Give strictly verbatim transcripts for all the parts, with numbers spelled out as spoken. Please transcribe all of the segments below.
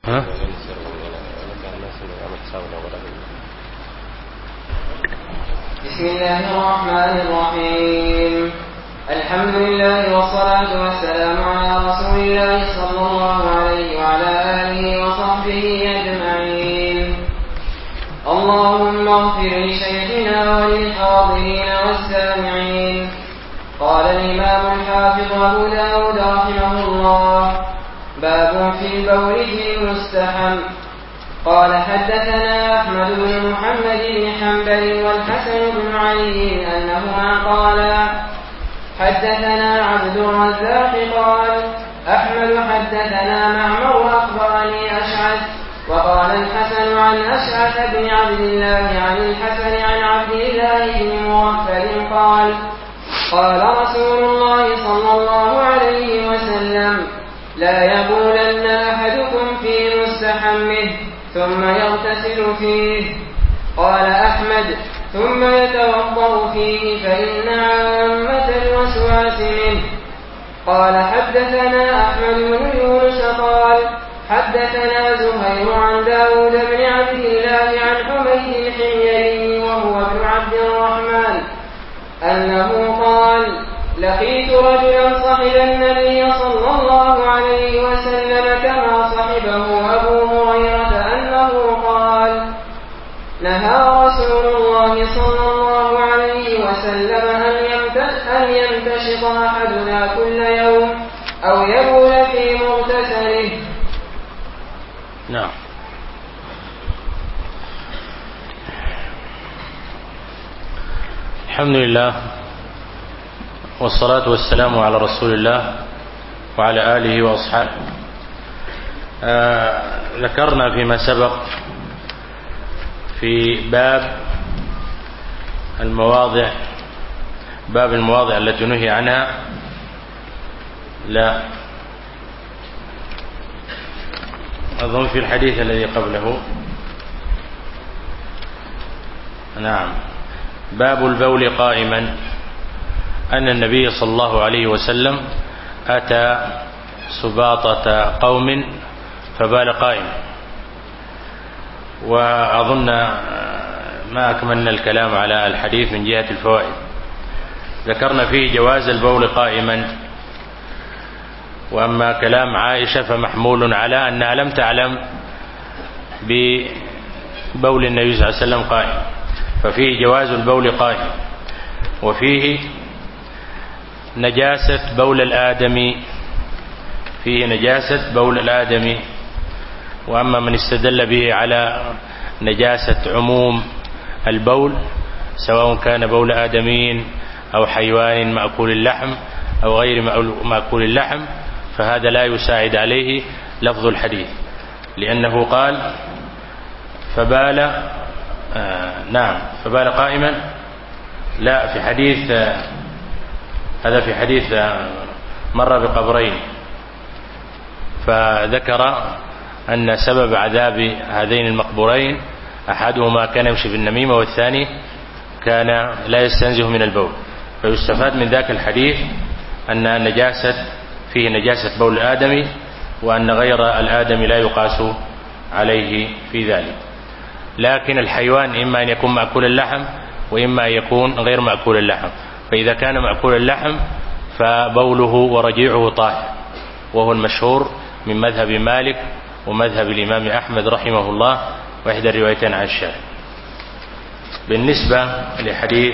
ها؟ بسم الله الرحمن الرحيم. الحمد لله والصلاة والسلام على رسول الله صلى الله عليه وعلى آله وصحبه أجمعين. اللهم اغفر لشيخنا وللحاضرين والسامعين. قال الإمام الحافظ أبو داود رحمه الله: باب في البول في المستحم. قال حدثنا أحمد بن محمد بن حنبل والحسن بن علي أنهما قالا حدثنا عبد الرزاق قال أحمد حدثنا معمر أخبرني أشعث، وقال الحسن عن أشعث بن عبد الله عن الحسن عن عبد الله بن مغفل قال قال رسول الله صلى الله عليه وسلم: لا يبولن أحدكم في مستحمه ثم يغتسل فيه. قال أحمد: ثم يتوضأ فيه فإن عامة الوسواس منه. قال حدثنا أحمد بن يونس قال حدثنا زهير عن داود بن عبد الله عن حميد الحميري وهو ابن عبد الرحمن أنه قال: لقيت رجلا صحب النبي صلى الله عليه وسلم كما صحبه أبو هريرة أنه قال: نهى رسول الله صلى الله عليه وسلم أن يمتشط أحدنا كل يوم أو يبول في مغتسله. نعم. الحمد لله والصلاة والسلام على رسول الله وعلى آله وأصحابه. آه ذكرنا فيما سبق في باب المواضع باب المواضع التي نهي عنها لا أظن في الحديث الذي قبله. نعم. باب البول قائما، أن النبي صلى الله عليه وسلم أتى سباطة قوم فبال قائما. وأظن ما أكملنا الكلام على الحديث من جهة الفوائد. ذكرنا فيه جواز البول قائما، وأما كلام عائشة فمحمول على أنها لم تعلم ببول النبي صلى الله عليه وسلم قائما، ففيه جواز البول قائما، وفيه نجاسة بول الآدمي فيه نجاسة بول الآدمي. وأما من استدل به على نجاسة عموم البول سواء كان بول آدمي أو حيوان مأكول اللحم أو غير مأكول اللحم فهذا لا يساعد عليه لفظ الحديث، لأنه قال فبال آه نعم فبال قائما. لا، في حديث آه هذا في حديث آه مر بقبرين، فذكر أن سبب عذاب هذين المقبورين أحدهما كان يمشي بالنميمة والثاني كان لا يستنزه من البول. فيستفاد من ذاك الحديث أن النجاسة فيه نجاسة بول الآدمي، وأن غير الآدمي لا يقاس عليه في ذلك. لكن الحيوان إما أن يكون مأكول اللحم وإما أن يكون غير مأكول اللحم، فإذا كان مأكول اللحم فبوله ورجيعه طاهر، وهو المشهور من مذهب مالك ومذهب الإمام أحمد رحمه الله وإحدى الروايتين عن الشافعي. بالنسبة لحديث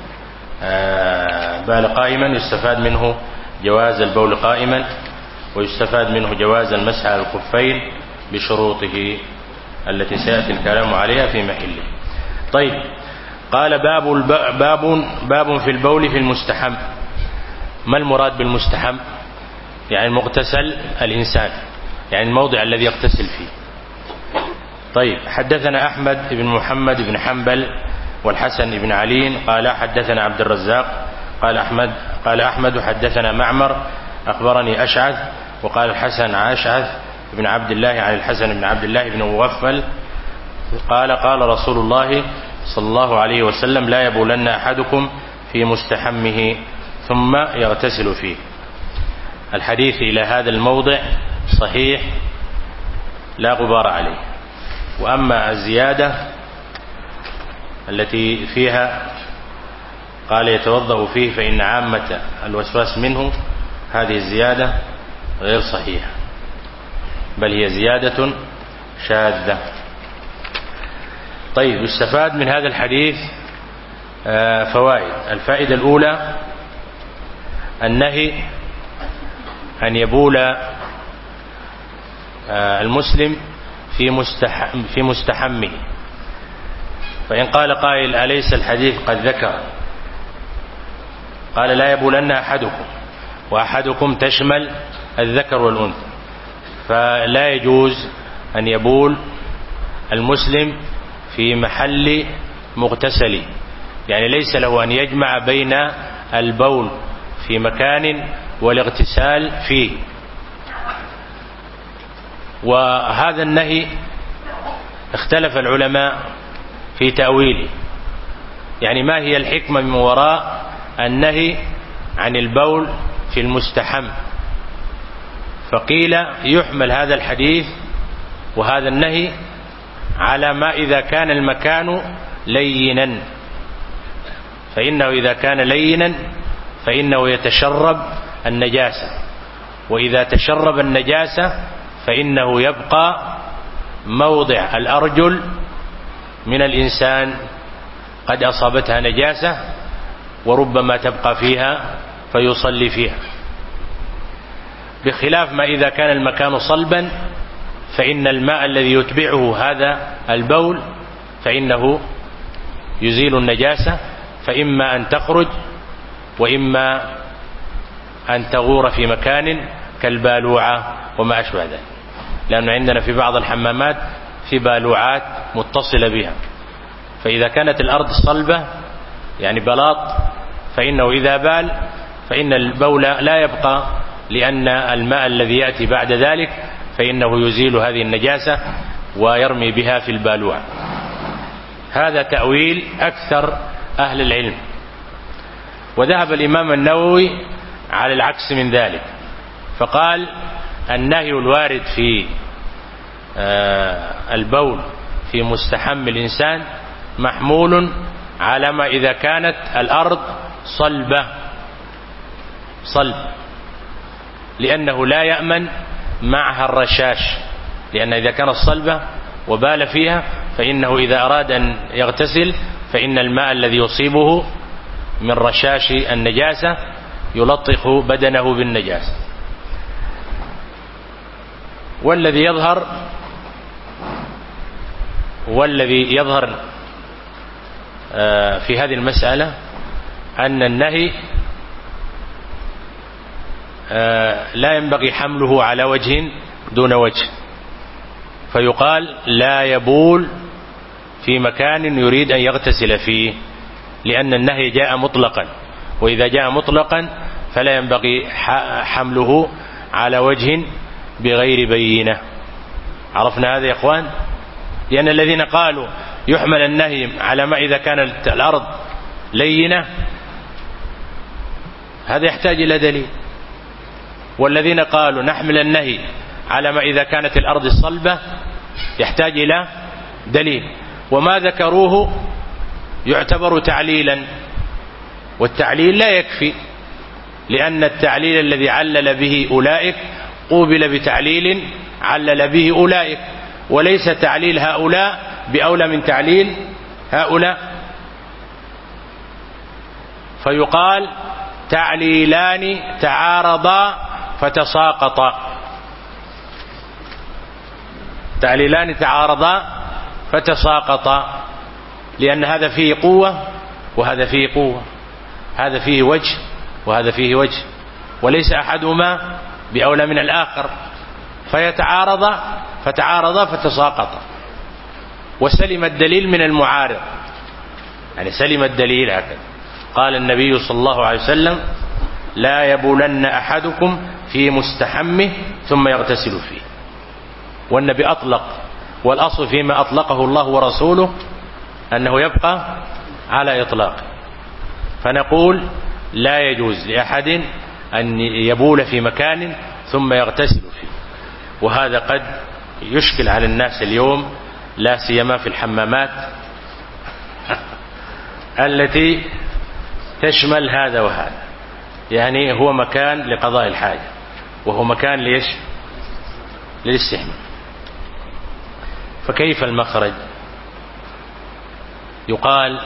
بال قائما يستفاد منه جواز البول قائما، ويستفاد منه جواز المسح على الخفين بشروطه التي سيأتي الكلام عليها في محله. طيب، قال باب باب باب في البول في المستحم. ما المراد بالمستحم؟ يعني المغتسل الإنسان، يعني الموضع الذي يغتسل فيه. طيب، حدثنا أحمد بن محمد بن حنبل والحسن بن علي قال حدثنا عبد الرزاق قال أحمد قال أحمد حدثنا معمر أخبرني أشعث، وقال الحسن عن أشعث بن عبد الله عن الحسن بن عبد الله بن مغفل قال قال رسول الله صلى الله عليه وسلم: لا يبولن أحدكم في مستحمه ثم يغتسل فيه. الحديث إلى هذا الموضع صحيح لا غبار عليه. وأما الزيادة التي فيها قال يتوضأ فيه فإن عامة الوسواس منه، هذه الزيادة غير صحيحة، بل هي زيادة شاذة. طيب، يستفاد من هذا الحديث فوائد. الفائدة الأولى النهي أن يبول المسلم في مستحم في مستحمه. فإن قال قائل أليس الحديث قد ذكر قال لا يبولن أحدكم، وأحدكم تشمل الذكر والأنثى، فلا يجوز أن يبول المسلم في محل مغتسل، يعني ليس له أن يجمع بين البول في مكان والاغتسال فيه. وهذا النهي اختلف العلماء في تأويله، يعني ما هي الحكمة من وراء النهي عن البول في المستحم. فقيل يحمل هذا الحديث وهذا النهي على ما إذا كان المكان لينا، فإنه إذا كان لينا فإنه يتشرب النجاسة، وإذا تشرب النجاسة فإنه يبقى موضع الأرجل من الإنسان قد أصابتها نجاسة، وربما تبقى فيها فيصلي فيها، بخلاف ما إذا كان المكان صلبا فإن الماء الذي يتبعه هذا البول فإنه يزيل النجاسة، فإما أن تخرج وإما أن تغور في مكان كالبالوعة وما أشبه ذلك، لأن عندنا في بعض الحمامات في بالوعات متصلة بها، فإذا كانت الأرض صلبة يعني بلاط فإنه إذا بال فإن البول لا يبقى، لأن الماء الذي يأتي بعد ذلك فإنه يزيل هذه النجاسة ويرمي بها في البالوع. هذا تأويل أكثر أهل العلم. وذهب الإمام النووي على العكس من ذلك، فقال النهي الوارد في البول في مستحم الإنسان محمول على ما إذا كانت الأرض صلبة صلب، لأنه لا يأمن معها الرشاش، لأن إذا كانت صلبة وبال فيها فإنه إذا أراد أن يغتسل فإن الماء الذي يصيبه من رشاش النجاسة يلطخ بدنه بالنجاسة. والذي يظهر والذي يظهر في هذه المسألة أن النهي لا ينبغي حمله على وجه دون وجه، فيقال لا يبول في مكان يريد أن يغتسل فيه، لأن النهي جاء مطلقا، وإذا جاء مطلقا فلا ينبغي حمله على وجه بغير بينة. عرفنا هذا يا إخوان؟ لأن الذين قالوا يحمل النهي على ما إذا كانت الأرض لينة هذا يحتاج إلى دليل، والذين قالوا نحمل النهي على ما إذا كانت الأرض صلبة يحتاج إلى دليل، وما ذكروه يعتبر تعليلا، والتعليل لا يكفي، لأن التعليل الذي علل به أولئك قوبل بتعليل علل به أولئك، وليس تعليل هؤلاء بأولى من تعليل هؤلاء. فيقال تعليلان تعارضا فتساقطا، تعليلان تعارضا فتساقطا، لأن هذا فيه قوة وهذا فيه قوة، هذا فيه وجه وهذا فيه وجه، وليس أحدهما بأولى من الآخر، فيتعارض فتعارض فتساقط، وسلم الدليل من المعارض، يعني سلم الدليل هكذا. قال النبي صلى الله عليه وسلم لا يبولن أحدكم في مستحمه ثم يغتسل فيه، والنبي أطلق، والأصل فيما أطلقه الله ورسوله أنه يبقى على إطلاقه، فنقول لا يجوز لأحد أن يبول في مكان ثم يغتسل فيه، وهذا قد يشكل على الناس اليوم لا سيما في الحمامات التي تشمل هذا وهذا، يعني هو مكان لقضاء الحاجة وهو مكان ليش؟ للاستحمام. فكيف المخرج؟ يقال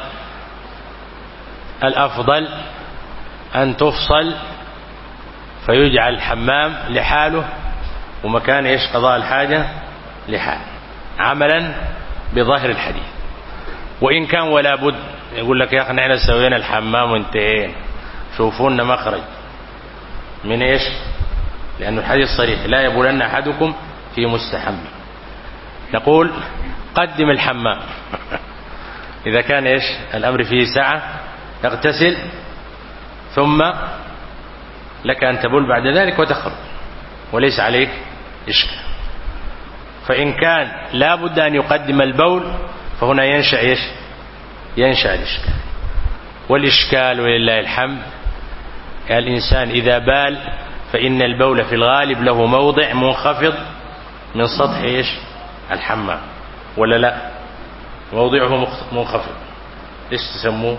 الأفضل أن تفصل فيجعل الحمام لحاله ومكان إيش قضاء الحاجة لحاله، عملا بظاهر الحديث. وإن كان ولا بد يقول لك يا أخي نحن سوينا الحمام وانتهينا، شوفونا مخرج من إيش؟ لأن الحديث صريح لا يبولن أحدكم في مستحم. نقول قدم الحمام إذا كان إيش الأمر فيه سعة، تغتسل ثم لك أن تبول بعد ذلك وتخرج وليس عليك إشكال. فإن كان لا بد أن يقدم البول فهنا ينشأ إيش؟ ينشأ الإشكال. والإشكال ولله الحمد الإنسان إذا بال فإن البول في الغالب له موضع منخفض من سطح إيش؟ الحمام، ولا لا؟ موضعه منخفض، إيش تسموه؟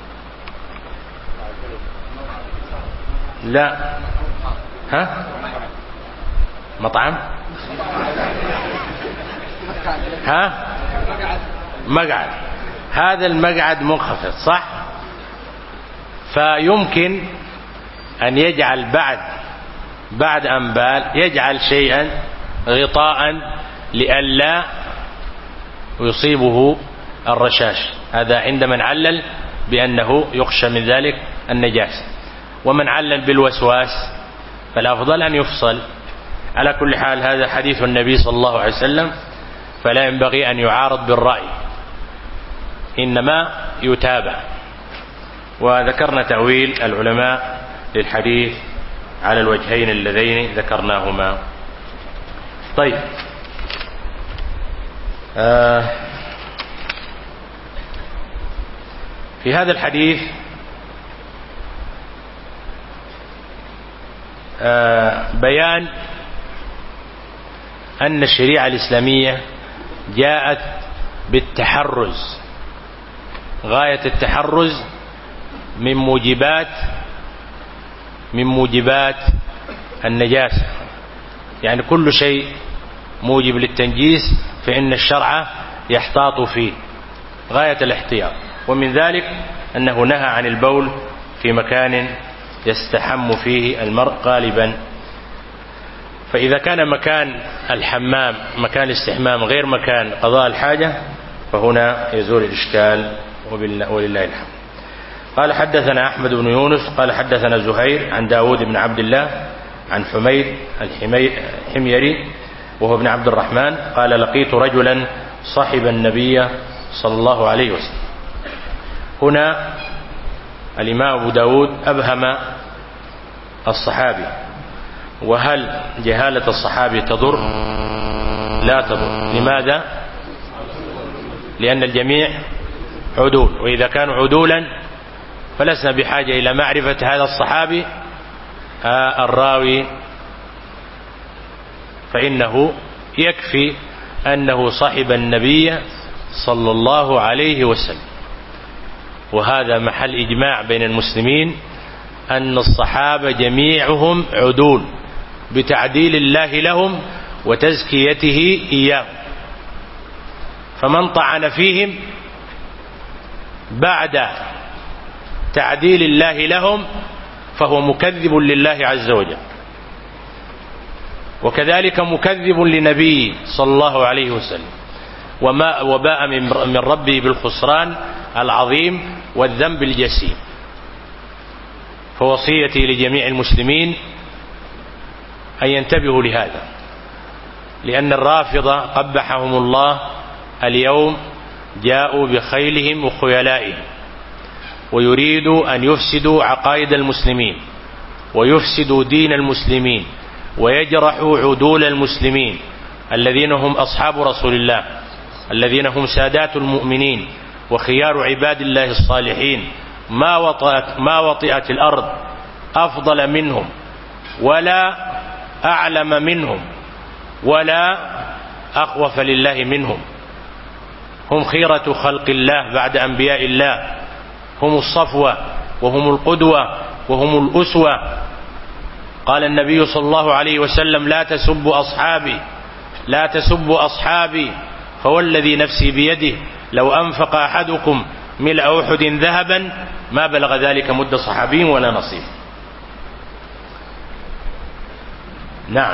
لا، ها؟ مطعم؟ ها؟ مقعد. هذا المقعد منخفض صح؟ فيمكن أن يجعل بعد بعد أن بال يجعل شيئا غطاء لئلا يصيبه الرشاش. هذا عند من علل بأنه يخشى من ذلك النجاسة. ومن علل بالوسواس فالأفضل أن يفصل. على كل حال هذا حديث النبي صلى الله عليه وسلم فلا ينبغي أن يعارض بالرأي، إنما يتابع. وذكرنا تأويل العلماء للحديث على الوجهين اللذين ذكرناهما. طيب، آه في هذا الحديث آه بيان أن الشريعة الإسلامية جاءت بالتحرز، غاية التحرز من موجبات من موجبات النجاسة. يعني كل شيء موجب للتنجيس فإن الشرع يحتاط فيه غاية الاحتياط. ومن ذلك أنه نهى عن البول في مكان يستحم فيه المرء غالبا. فإذا كان مكان الحمام مكان الاستحمام غير مكان قضاء الحاجة فهنا يزول الإشكال ولله الحمد. قال حدثنا أحمد بن يونس قال حدثنا زهير عن داود بن عبد الله عن حميد الحميري وهو ابن عبد الرحمن قال لقيت رجلا صحب النبي صلى الله عليه وسلم. هنا الإمام أبو داود أبهم الصحابي. وهل جهالة الصحابي تضر؟ لا تضر. لماذا؟ لأن الجميع عدول، وإذا كانوا عدولا فلسنا بحاجة إلى معرفة هذا الصحابي الراوي، فإنه يكفي أنه صحب النبي صلى الله عليه وسلم. وهذا محل إجماع بين المسلمين أن الصحابة جميعهم عدول بتعديل الله لهم وتزكيته إياهم. فمن طعن فيهم بعد تعديل الله لهم فهو مكذب لله عز وجل، وكذلك مكذب لنبيه صلى الله عليه وسلم، وما وباء من ربه بالخسران العظيم والذنب الجسيم. فوصيتي لجميع المسلمين أن ينتبهوا لهذا، لأن الرافضة قبحهم الله اليوم جاءوا بخيلهم وخيلائهم ويريدوا أن يفسدوا عقائد المسلمين ويفسدوا دين المسلمين ويجرحوا عدول المسلمين الذين هم أصحاب رسول الله، الذين هم سادات المؤمنين وخيار عباد الله الصالحين. ما وطئت, ما وطئت الأرض أفضل منهم ولا أعلم منهم ولا أخوف لله منهم، هم خيرة خلق الله بعد أنبياء الله، هم الصفوة وهم القدوة وهم الأسوة. قال النبي صلى الله عليه وسلم: لا تسبوا أصحابي لا تسبوا أصحابي فوالذي نفسي بيده لو أنفق أحدكم ملء أحد ذهبا ما بلغ ذلك مد صحابي ولا نصيب. نعم.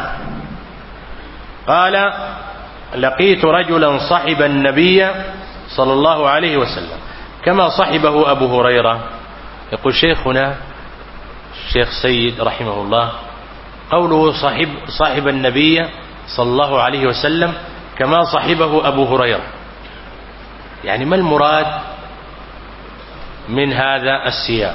قال: لقيت رجلا صحب النبي صلى الله عليه وسلم كما صحبه أبو هريرة. يقول شيخنا الشيخ سيد رحمه الله: قوله صحب, صحب النبي صلى الله عليه وسلم كما صحبه أبو هريرة، يعني ما المراد من هذا السياق؟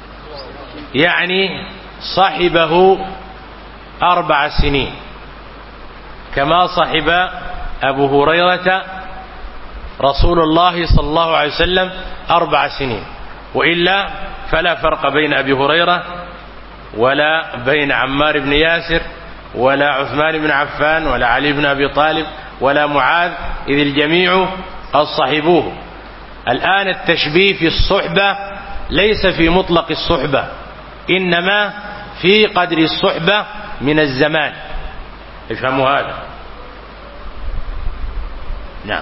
يعني صحبه أربع سنين كما صحب أبو هريرة رسول الله صلى الله عليه وسلم أربع سنين، وإلا فلا فرق بين أبي هريرة ولا بين عمار بن ياسر ولا عثمان بن عفان ولا علي بن أبي طالب ولا معاذ، إذ الجميع قد صحبوه. الآن التشبيه في الصحبة ليس في مطلق الصحبة، إنما في قدر الصحبة من الزمان. افهموا هذا. نعم.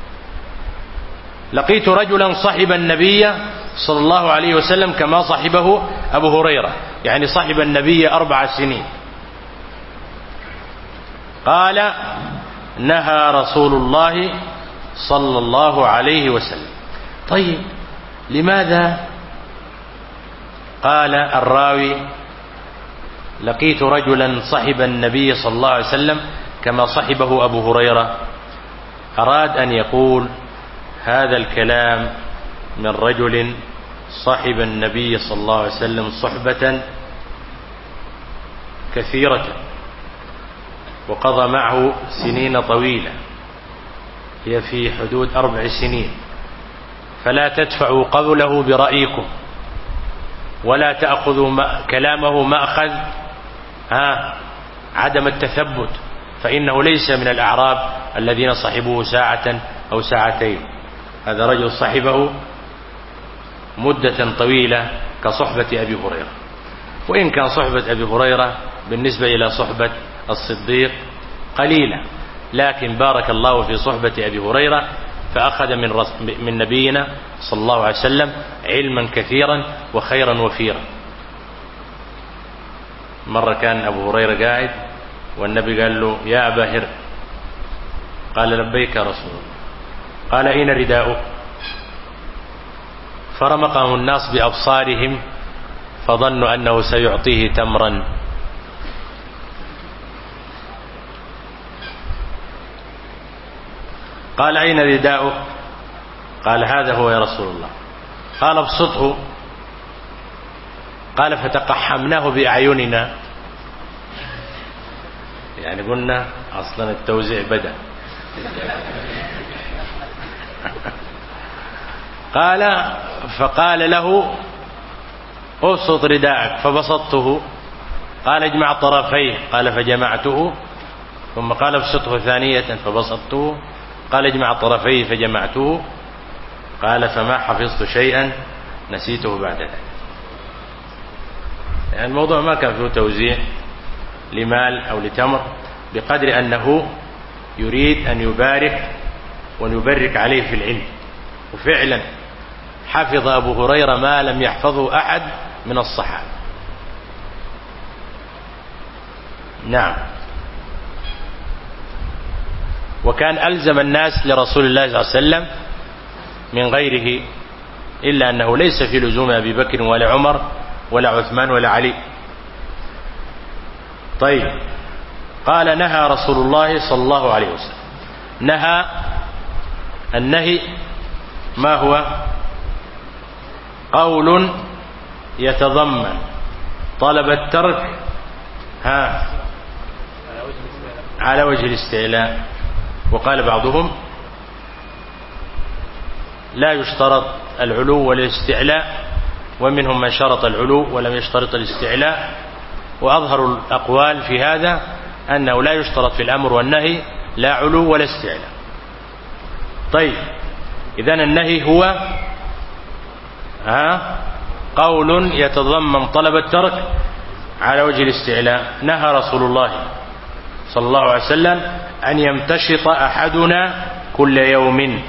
لقيت رجلا صحب النبي صلى الله عليه وسلم كما صحبه أبو هريرة، يعني صحب النبي أربع سنين. قال: نهى رسول الله صلى الله عليه وسلم. طيب، لماذا قال الراوي: لقيت رجلا صحب النبي صلى الله عليه وسلم كما صحبه أبو هريرة؟ أراد أن يقول هذا الكلام من رجل صحب النبي صلى الله عليه وسلم صحبة كثيرة وقضى معه سنين طويلة، هي في حدود أربع سنين، فلا تدفعوا قوله برأيكم ولا تأخذوا كلامه مأخذ ها عدم التثبت، فإنه ليس من الأعراب الذين صحبوه ساعة أو ساعتين. هذا رجل صحبه مدة طويلة كصحبة أبي هريرة، وإن كان صحبة أبي هريرة بالنسبة إلى صحبة الصديق قليلة، لكن بارك الله في صحبة أبي هريرة فأخذ من, من نبينا صلى الله عليه وسلم علما كثيرا وخيرا وفيرا. مرة كان أبو هريرة قاعد والنبي قال له: يا أبا هر. قال: لبيك يا رسول الله. قال: أين رداؤك؟ فرمقه الناس بأبصارهم فظنوا أنه سيعطيه تمرا. قال: أين رداؤك؟ قال: هذا هو يا رسول الله. قال: ابسطه. قال: فتقحمناه بأعيننا، يعني قلنا أصلا التوزيع بدأ. قال: فقال له: ابسط رداءك، فبسطته. قال: اجمع طرفيه. قال: فجمعته. ثم قال: ابسطه ثانية، فبسطته. قال: اجمع طرفيه، فجمعته. قال: فما حفظت شيئا نسيته بعد ذلك. يعني الموضوع ما كان فيه توزيع لمال أو لتمر، بقدر أنه يريد أن يبارك ونبرك عليه في العلم. وفعلا حفظ أبو هريرة ما لم يحفظه أحد من الصحابة. نعم. وكان ألزم الناس لرسول الله صلى الله عليه وسلم من غيره، إلا أنه ليس في لزوم أبي بكر ولا عمر ولا عثمان ولا علي. طيب، قال: نهى رسول الله صلى الله عليه وسلم. نهى، النهي ما هو؟ قول يتضمن طلب الترك ها على وجه الاستعلاء. وقال بعضهم: لا يشترط العلو والاستعلاء، ومنهم من شرط العلو ولم يشترط الاستعلاء. وأظهر الأقوال في هذا أنه لا يشترط في الأمر والنهي لا علو ولا استعلاء. طيب إذن النهي هو ها قول يتضمن طلب الترك على وجه الاستعلاء. نهى رسول الله صلى الله عليه وسلم أن يمتشط أحدنا كل يوم.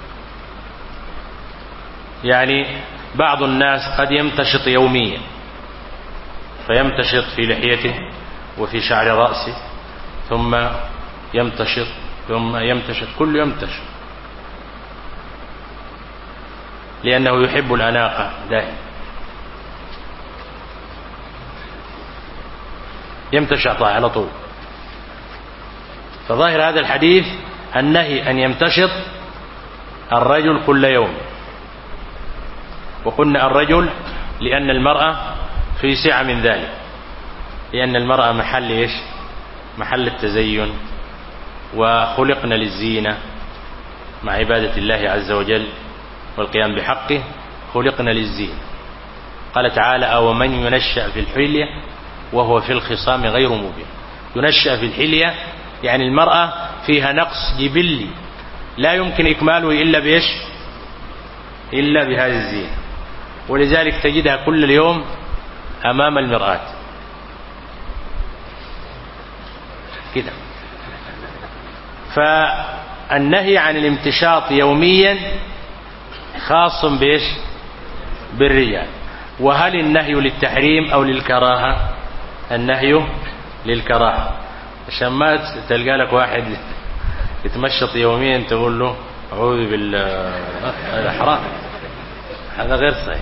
يعني بعض الناس قد يمتشط يوميا، فيمتشط في لحيته وفي شعر رأسه، ثم يمتشط ثم يمتشط كل يمتشط، لأنه يحب الأناقة دائما، يمتشط على طول. فظاهر هذا الحديث النهي أن يمتشط الرجل كل يوم. وقلنا الرجل لأن المرأة في سعة من ذلك، لأن المرأة محل إيش؟ محل التزين، وخلقنا للزينة مع عبادة الله عز وجل والقيام بحقه، خلقنا للزينة. قال تعالى: أو من ينشأ في الحلية وهو في الخصام غير مبين. ينشأ في الحلية يعني المرأة فيها نقص جبلي لا يمكن إكماله إلا بإيش؟ إلا بهذه الزينة، ولذلك تجدها كل اليوم أمام المرآة كده. فالنهي عن الامتشاط يوميا خاص بإيش؟ بالرجال. وهل النهي للتحريم أو للكراهة؟ النهي للكراهة، عشان ما تلقى لك واحد يتمشط يوميا تقول له أعوذ بالله، هذا حرام، هذا غير صحيح.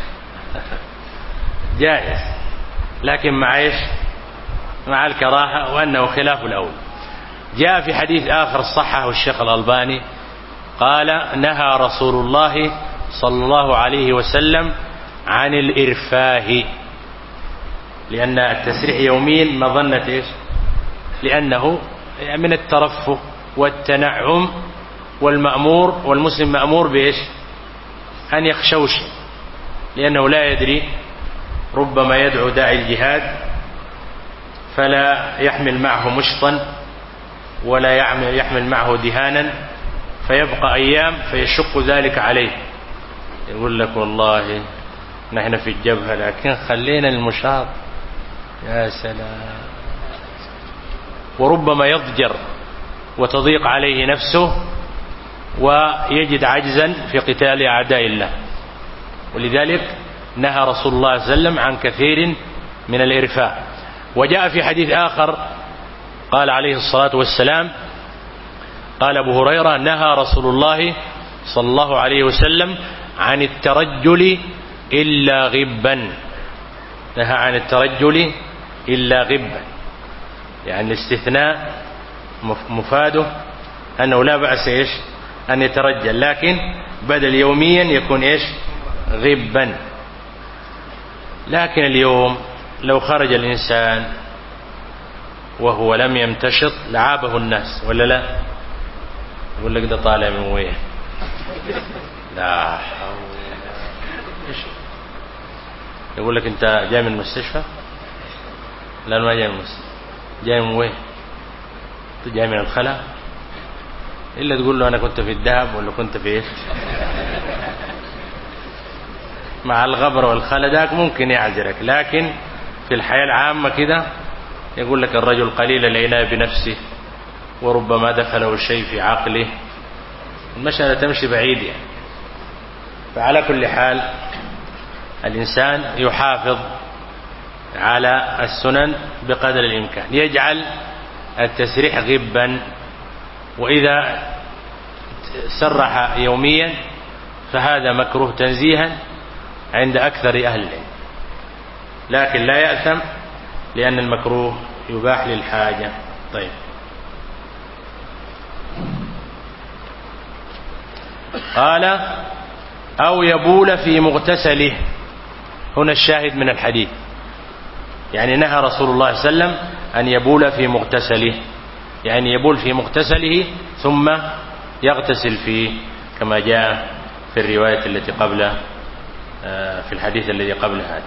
جائز لكن مع ايش؟ مع الكراهة، وأنه خلاف الأول. جاء في حديث آخر صححه الشيخ الألباني قال: نهى رسول الله صلى الله عليه وسلم عن الإرفاه، لأن التسريح يوميا مظنة ايش؟ لأنه من الترفه والتنعم، والمأمور والمسلم مأمور بإيش؟ أن يخشوش، لأنه لا يدري، ربما يدعو داعي الجهاد فلا يحمل معه مشطا ولا يحمل معه دهانا، فيبقى أيام فيشق ذلك عليه. يقول لك والله نحن في الجبهة لكن خلينا المشاط. يا سلام. وربما يضجر وتضيق عليه نفسه ويجد عجزا في قتال أعداء الله. ولذلك نهى رسول الله صلى الله عليه وسلم عن كثير من الإرفاع. وجاء في حديث آخر قال عليه الصلاة والسلام، قال أبو هريرة: نهى رسول الله صلى الله عليه وسلم عن الترجل إلا غبا. نهى عن الترجل إلا غبا، يعني الاستثناء مفاده أنه لا بأس إيش؟ أن يترجل، لكن بدل يوميا يكون إيش؟ غبا. لكن اليوم لو خرج الإنسان وهو لم يمتشط لعابه الناس، ولا لا؟ يقول لك ده طالع من وين؟ لا حول. يقول لك أنت جاي من المستشفى؟ لا ما جاي من المستشفى. جاي من وين؟ جاي من الخلا؟ إلا تقول له أنا كنت في الذهب ولا كنت في إيه؟ مع الغبر والخلا داك ممكن يعذرك، لكن في الحياة العامة كده يقول لك الرجل قليل العناية بنفسه وربما دخله الشيء في عقله، المسألة تمشي بعيد يعني. فعلى كل حال الإنسان يحافظ على السنن بقدر الإمكان، يجعل التسريح غبا، وإذا سرح يوميا فهذا مكروه تنزيها عند أكثر أهل العلم، لكن لا يأثم لأن المكروه يباح للحاجة. طيب، قال: أو يبول في مغتسله. هنا الشاهد من الحديث، يعني نهى رسول الله صلى الله عليه وسلم أن يبول في مغتسله، يعني يبول في مغتسله ثم يغتسل فيه، كما جاء في الرواية التي قبل في الحديث الذي قبل هذا.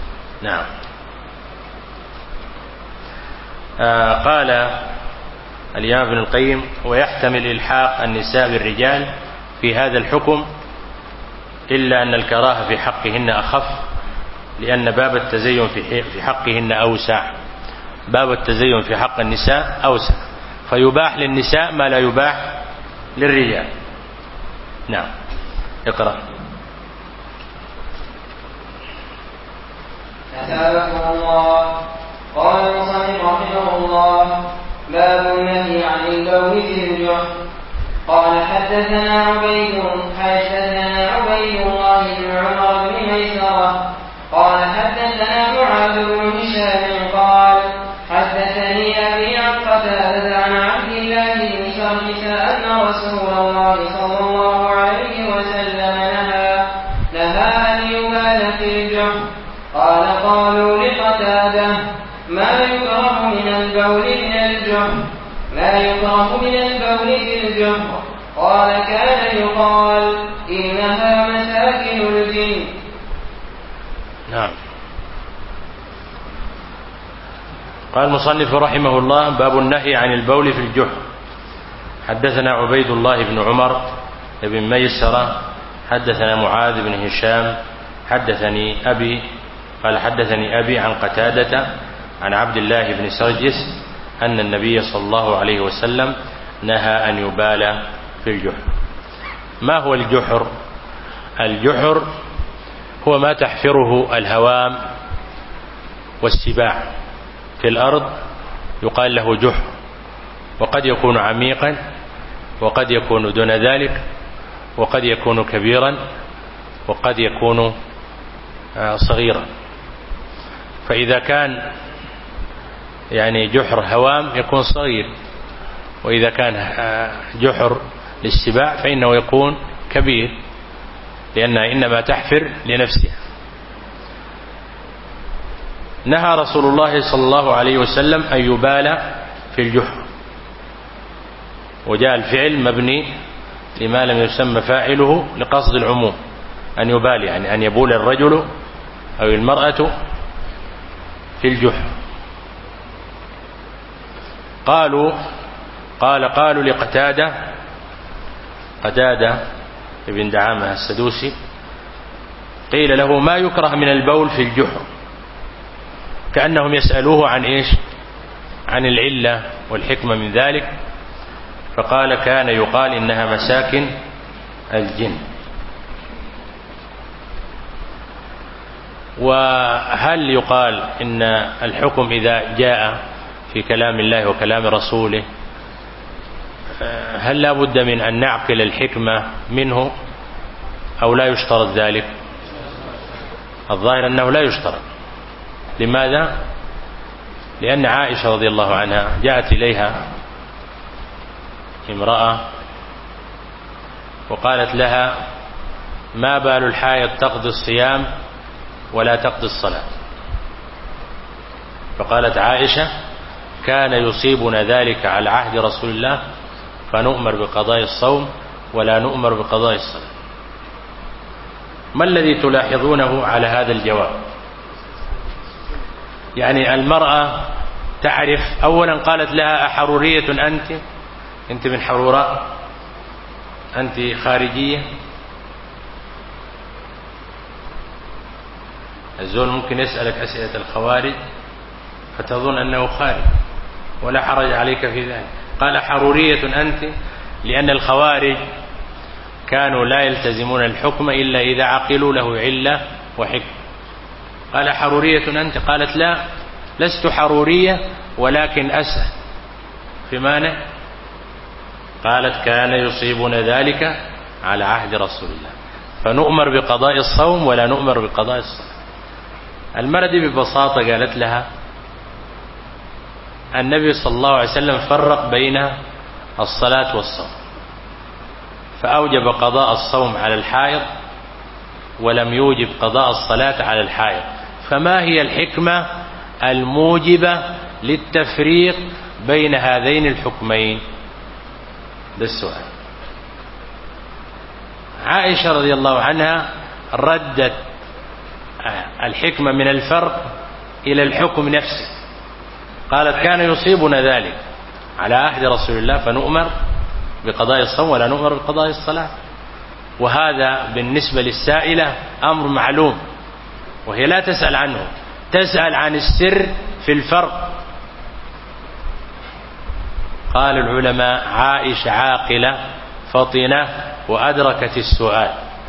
نعم. قال: الإمام ابن القيم ويحتمل إلحاق النساء بالرجال في هذا الحكم، إلا أن الكراهة في حقهن أخف، لأن باب التزين في حقهن أوسع. باب التزين في حق النساء أوسع، فيباح للنساء ما لا يباح للرجال. نعم، اقرأ. أثابكم الله. قال المصنف رحمه الله: باب النهي عن البول في الجحر. قال حدثنا عبيد حدثنا عبيد الله بن عمر بن ميسرة قال حدثنا معاذ بن هشام قال حدثني أبي عن قتادة عن عبد الله بن شرحس أن رسول الله صلى الله عليه وسلم نهى نهى أن يبال في الجحر. قال قالوا لقتادة: ما يكره من البول من الجحر ما يكره من البول في الجحر؟ قال: كان يقال إنها مساكن الجن. نعم. قال المصنف رحمه الله: باب النهي عن البول في الجحر. حدثنا عبيد الله بن عمر بن ميسرة حدثنا معاذ بن هشام حدثني أبي قال حدثني أبي عن قتادة عن عبد الله بن سرجس أن النبي صلى الله عليه وسلم نهى أن يبال في الجحر. ما هو الجحر؟ الجحر هو ما تحفره الهوام والسباع في الأرض، يقال له جحر، وقد يكون عميقا وقد يكون دون ذلك وقد يكون كبيرا وقد يكون صغيرا. فإذا كان يعني جحر هوام يكون صغير، وإذا كان جحر للسباع فإنه يكون كبير، لأنها إنما تحفر لنفسها. نهى رسول الله صلى الله عليه وسلم أن يبال في الجحر، وجاء الفعل مبني لما لم يسمى فاعله لقصد العموم، أن يبال يعني أن يبول الرجل أو المرأة في الجحر. قالوا قال قالوا لقتادة قتادة ابن دعامة السدوسي قيل له: ما يكره من البول في الجحر؟ كأنهم يسألوه عن إيش؟ عن العلة والحكمة من ذلك، فقال: كان يقال إنها مساكن الجن. وهل يقال إن الحكم إذا جاء في كلام الله وكلام رسوله هل لا بد من أن نعقل الحكمة منه أو لا يشترط ذلك؟ الظاهر أنه لا يشترط. لماذا؟ لأن عائشة رضي الله عنها جاءت إليها امرأة وقالت لها: ما بال الحائض تقضي الصيام ولا تقضي الصلاة؟ فقالت عائشة: كان يصيبنا ذلك على عهد رسول الله فنؤمر بقضاء الصوم ولا نؤمر بقضاء الصلاة. ما الذي تلاحظونه على هذا الجواب؟ يعني المرأة تعرف، أولا قالت لها: أحرورية أنت؟ أنت من حروراء؟ أنت خارجية؟ الزول ممكن يسألك أسئلة الخوارج فتظن أنه خارج، ولا حرج عليك في ذلك. قال: حرورية أنت؟ لأن الخوارج كانوا لا يلتزمون الحكم إلا إذا عقلوا له علة وحكم. قال: حرورية أنت؟ قالت: لا، لست حرورية ولكن أسأل. في مانع؟ قالت: كان يصيبنا ذلك على عهد رسول الله فنؤمر بقضاء الصوم ولا نؤمر بقضاء الصلاة. المرأة دي ببساطة قالت لها: النبي صلى الله عليه وسلم فرق بين الصلاة والصوم، فأوجب قضاء الصوم على الحائض ولم يوجب قضاء الصلاة على الحائض، فما هي الحكمة الموجبة للتفريق بين هذين الحكمين؟ ده السؤال. عائشة رضي الله عنها ردت الحكمة من الفرق إلى الحكم نفسه، قالت: كان يصيبنا ذلك على عهد رسول الله فنؤمر بقضاء الصوم ولا نؤمر بقضاء الصلاة. وهذا بالنسبة للسائلة أمر معلوم، وهي لا تسأل عنه، تسأل عن السر في الفرق. قال العلماء: عائشة عاقلة فطنة وأدركت السؤال،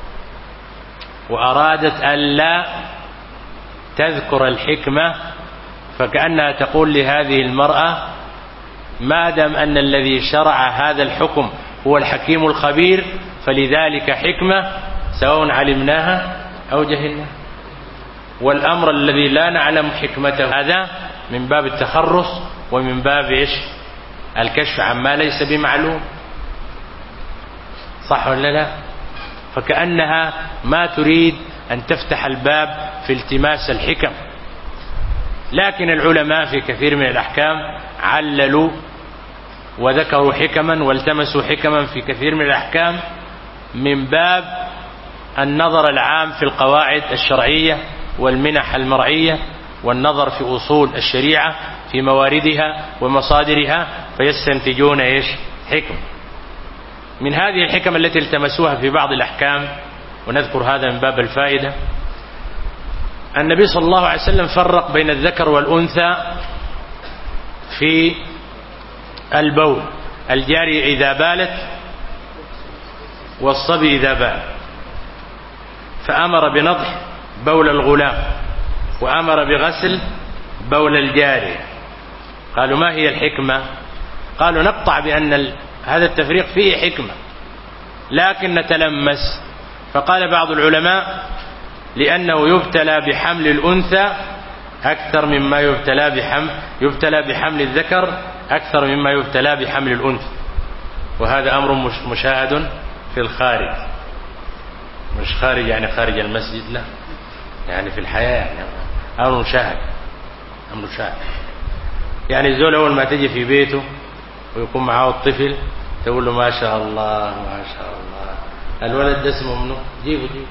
وأرادت ألا تذكر الحكمة، فكأنها تقول لهذه المرأة: ما دام أن الذي شرع هذا الحكم هو الحكيم الخبير فلذلك حكمة سواء علمناها أو جهلناها، والأمر الذي لا نعلم حكمته هذا من باب التخرص ومن باب إيش؟ الكشف عما ليس بمعلوم. صح ولا لا؟ فكأنها ما تريد أن تفتح الباب في التماس الحكم. لكن العلماء في كثير من الأحكام عللوا وذكروا حكما والتمسوا حكما في كثير من الأحكام من باب النظر العام في القواعد الشرعية والمنح المرعية، والنظر في أصول الشريعة في مواردها ومصادرها، فيستنتجون إيش؟ حكم. من هذه الحكم التي التمسوها في بعض الأحكام، ونذكر هذا من باب الفائدة، النبي صلى الله عليه وسلم فرق بين الذكر والأنثى في البول، الجارية إذا بالت والصبي إذا بال، فأمر بنضح بول الغلام وأمر بغسل بول الجارية. قالوا: ما هي الحكمة؟ قالوا: نقطع بأن هذا التفريق فيه حكمة، لكن نتلمس. فقال بعض العلماء: لأنه يبتلى بحمل الأنثى أكثر مما يبتلى بحمل يبتلى بحمل الذكر أكثر مما يبتلى بحمل الأنثى، وهذا أمر مش مشاهد في الخارج، مش خارج يعني خارج المسجد، لا، يعني في الحياة، يعني أمر مشاهد، أمر مشاهد. يعني الزول أول ما تجي في بيته ويكون معه الطفل تقول له: ما شاء الله ما شاء الله، الولد ده اسمه منه، جيبه جيبه.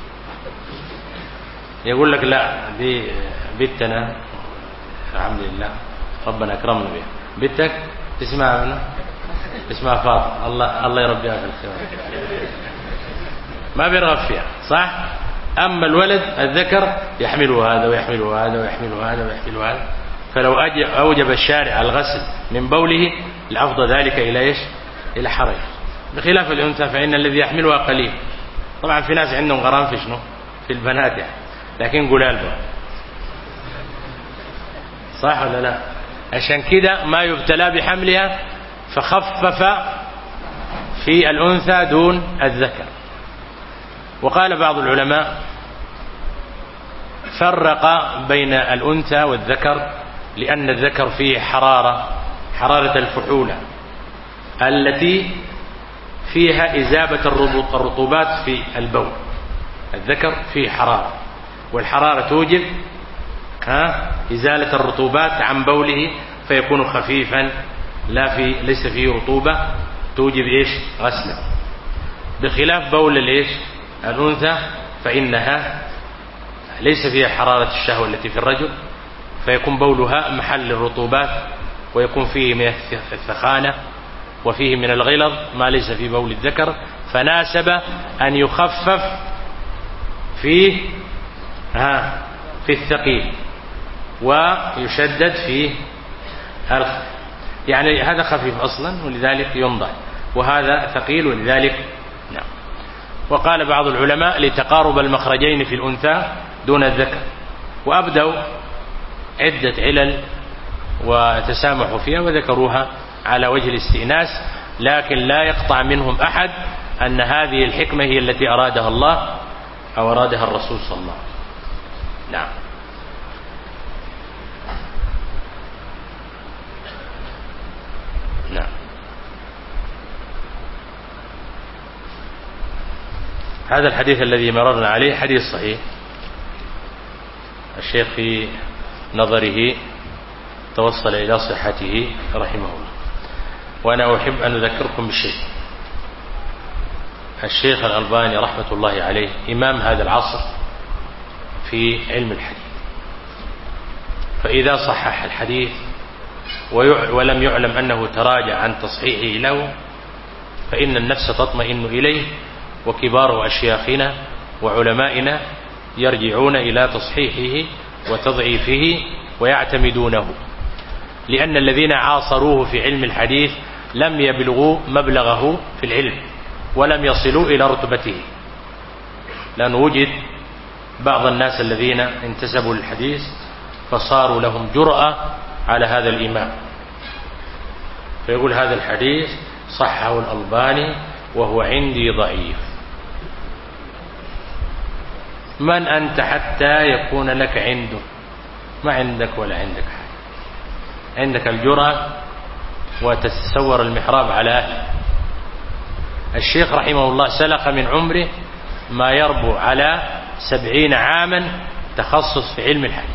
يقول لك: لا، دي بنتنا الحمد لله ربنا أكرمنا بها. بنتك اسمها منه؟ اسمها فاطمة، الله الله يربيها في الخير، ما بيرغب فيها، صح؟ أما الولد الذكر يحمله هذا ويحمله هذا ويحمله هذا ويحمله هذا، فلو أوجب الشارع الغسل من بوله لأفضى ذلك إلى إيش؟ إلى حرج. بخلاف الأنثى فإن الذي يحملها قليل. طبعا في ناس عندهم غرام في شنو؟ في البنات يعني، لكن قلال بقى، صح ولا لا؟ عشان كده ما يبتلى بحملها فخفف في الأنثى دون الذكر. وقال بعض العلماء: فرق بين الأنثى والذكر لأن الذكر فيه حرارة حرارة الفحولة التي فيها إزابة الرطوبات في البول. الذكر فيه حرارة، والحرارة توجب ها إزالة الرطوبات عن بوله فيكون خفيفا، لا في ليس فيه رطوبة توجب إيش؟ غسله. بخلاف بول الإيش؟ الأنثى فإنها ليس فيها حرارة الشهوة التي في الرجل، فيكون بولها محل الرطوبات، ويكون فيه من الثخانة وفيه من الغلظ ما ليس في بول الذكر، فناسب أن يخفف فيه ها في الثقيل ويشدد في الخفيف. يعني هذا خفيف أصلا ولذلك ينضح، وهذا ثقيل ولذلك نعم. وقال بعض العلماء: لتقارب المخرجين في الأنثى دون الذكر، وأبدوا عدة علل وتسامحوا فيها وذكروها على وجه الاستئناس، لكن لا يقطع منهم أحد أن هذه الحكمة هي التي أرادها الله أو أرادها الرسول صلى الله عليه وسلم. نعم. نعم. هذا الحديث الذي مررنا عليه حديث صحيح، الشيخ في نظره توصل إلى صحته رحمه الله. وأنا أحب أن أذكركم بشيء: الشيخ الألباني رحمة الله عليه إمام هذا العصر في علم الحديث، فإذا صحح الحديث ولم يعلم أنه تراجع عن تصحيحه له فإن النفس تطمئن إليه، وكبار أشياخنا وعلمائنا يرجعون إلى تصحيحه وتضعيفه ويعتمدونه، لأن الذين عاصروه في علم الحديث لم يبلغوا مبلغه في العلم ولم يصلوا إلى رتبته، لأن وجد بعض الناس الذين انتسبوا للحديث فصاروا لهم جرأة على هذا الإمام، فيقول هذا الحديث صحه الألباني وهو عندي ضعيف. من أنت حتى يكون لك عنده؟ ما عندك ولا عندك حاجة، عندك الجرأة وتتصور المحراب على أهله. الشيخ رحمه الله سلق من عمره ما يربو على سبعين عاما تخصص في علم الحديث،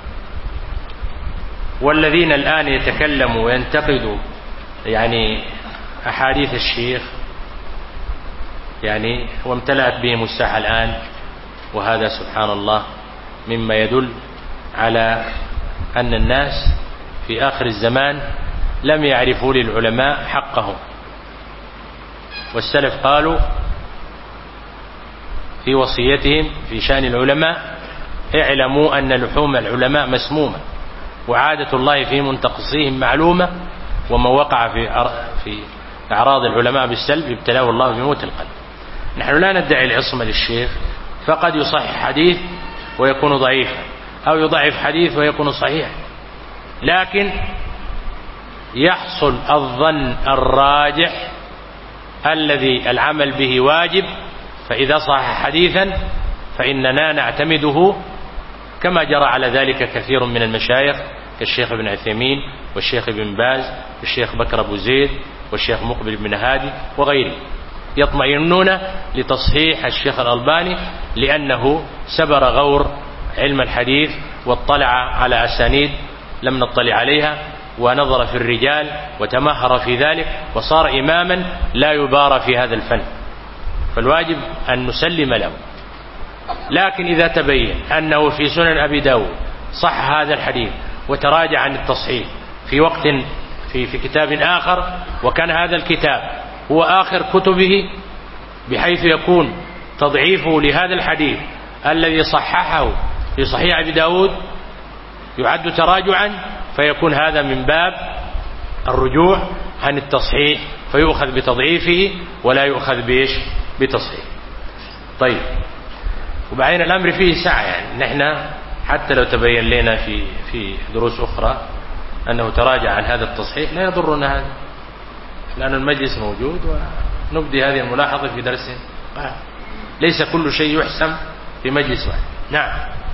والذين الآن يتكلموا وينتقدوا يعني أحاديث الشيخ يعني وامتلأت بهم الساحة الآن، وهذا سبحان الله مما يدل على أن الناس في آخر الزمان لم يعرفوا للعلماء حقهم. والسلف قالوا في وصيتهم في شأن العلماء: اعلموا أن لحوم العلماء مسمومة، وعادة الله في منتقصيهم معلومة، ومن وقع في في أعراض العلماء بالسلب ابتلاه الله بموت القلب. نحن لا ندعي العصمة للشيخ، فقد يصحح حديث ويكون ضعيفا، أو يضعف حديث ويكون صحيحا، لكن يحصل الظن الراجح الذي العمل به واجب، فإذا صح حديثا فإننا نعتمده، كما جرى على ذلك كثير من المشايخ كالشيخ ابن عثيمين والشيخ ابن باز والشيخ بكر أبو زيد والشيخ مقبل بن هادي وغيره، يطمئنون لتصحيح الشيخ الألباني لأنه سبر غور علم الحديث واطلع على أسانيد لم نطلع عليها، ونظر في الرجال وتمهر في ذلك، وصار إماما لا يبارى في هذا الفن، فالواجب أن نسلم له. لكن إذا تبين أنه في سنن أبي داود صح هذا الحديث وتراجع عن التصحيح في وقت في, في كتاب آخر، وكان هذا الكتاب هو آخر كتبه بحيث يكون تضعيفه لهذا الحديث الذي صححه في صحيح أبي داود يعد تراجعا، فيكون هذا من باب الرجوع عن التصحيح، فيؤخذ بتضعيفه ولا يؤخذ بإيش بتصحيح. طيب، وبعدين الأمر فيه سعة، يعني نحن حتى لو تبين لنا في في دروس أخرى أنه تراجع عن هذا التصحيح لا يضرنا هذا، لأن المجلس موجود ونبدي هذه الملاحظة في درس آه. ليس كل شيء يحسم في مجلس واحد. نعم،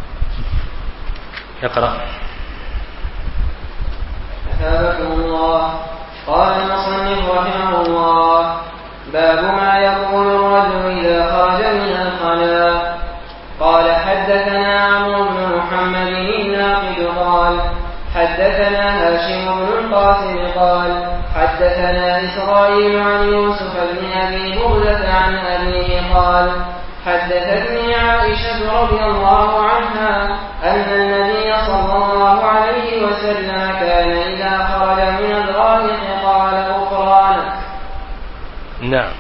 اقرأ. أثابكم الله. قال المصنف رحمه الله: باب ما يقول الرجل إذا خرج من الخلاء. قال: حدثنا عمرو بن محمد الناقد قال: حدثنا هاشم بن القاسم قال: حدثنا إسرائيل عن يوسف بن أبي بردة عن أبيه قال: حدثتني عائشة رضي الله عنها أن النبي صلى الله عليه وسلم كان إذا خرج من الغائط قال: غفرانك. نعم.